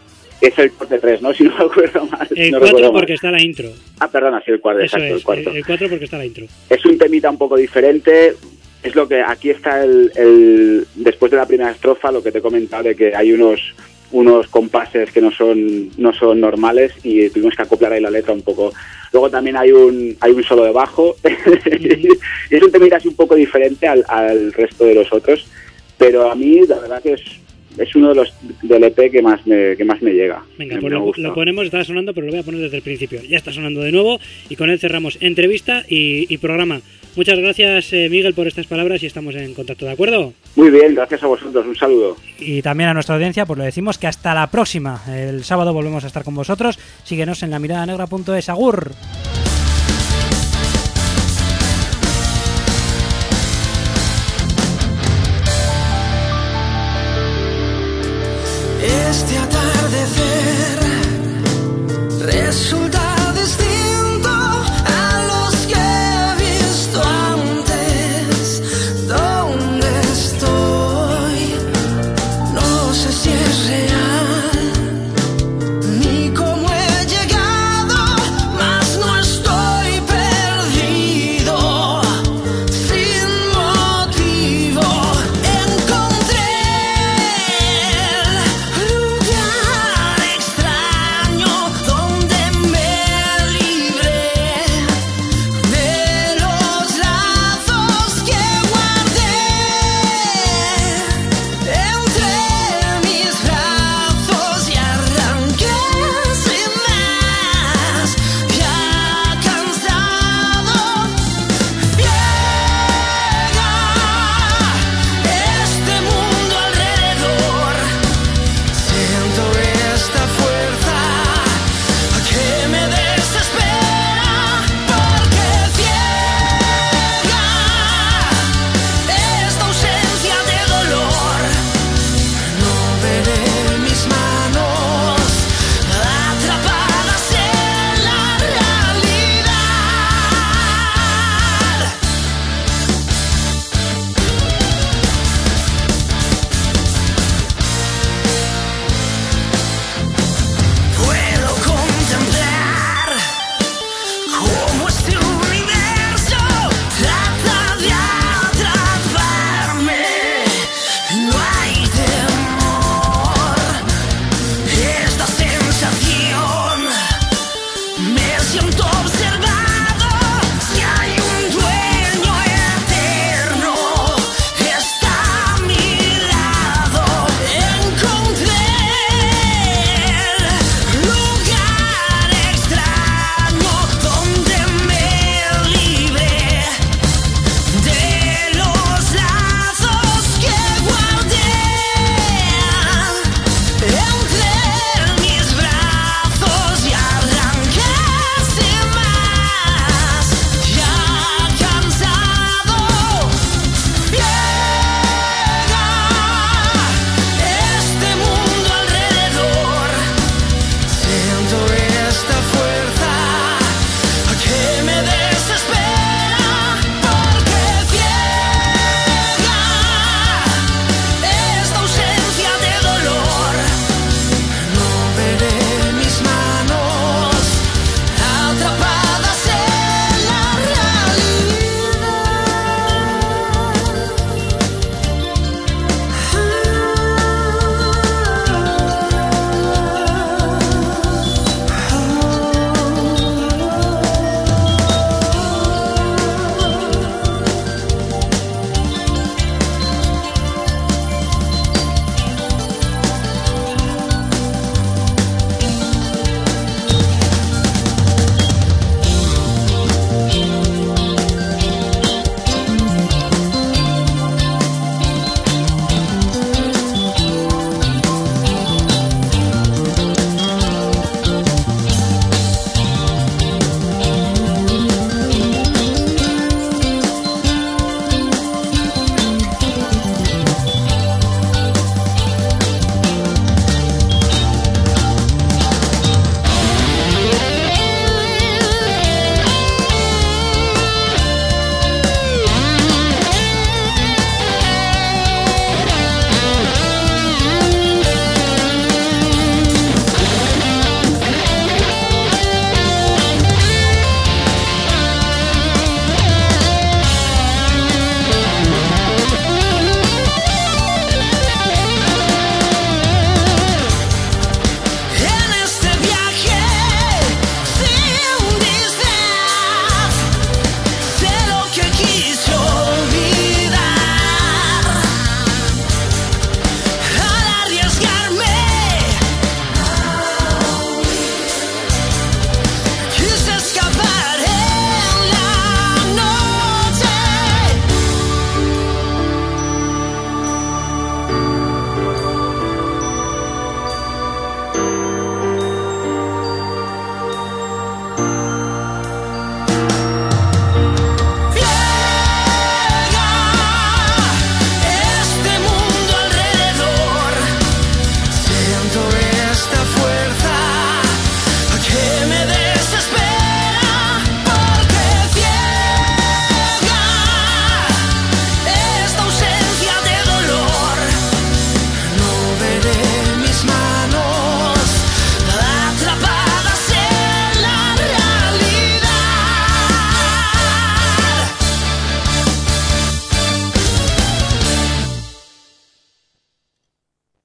Es el corte tres, ¿no? Si no me acuerdo mal. El no cuatro porque mal. Está la intro. Ah, perdona, sí, el cuarto, Eso exacto, es, el cuarto. El cuatro porque está la intro. Es un temita un poco diferente. Es lo que aquí está el, el... Después de la primera estrofa, lo que te he comentado de que hay unos unos compases que no son no son normales y tuvimos que acoplar ahí la letra un poco. Luego también hay un hay un solo de bajo. Mm-hmm. Y es un temita así un poco diferente al, al resto de los otros. Pero a mí, la verdad que es, es uno de los del E P que más me, que más me llega. Venga, pues lo, lo ponemos, está sonando, pero lo voy a poner desde el principio. Ya está sonando de nuevo y con él cerramos entrevista y, y programa. Muchas gracias, eh, Miguel, por estas palabras y estamos en contacto, ¿de acuerdo? Muy bien, gracias a vosotros, un saludo. Y también a nuestra audiencia, pues le decimos que hasta la próxima. El sábado volvemos a estar con vosotros. Síguenos en la mirada negra punto es. Agur. Este atardecer resulta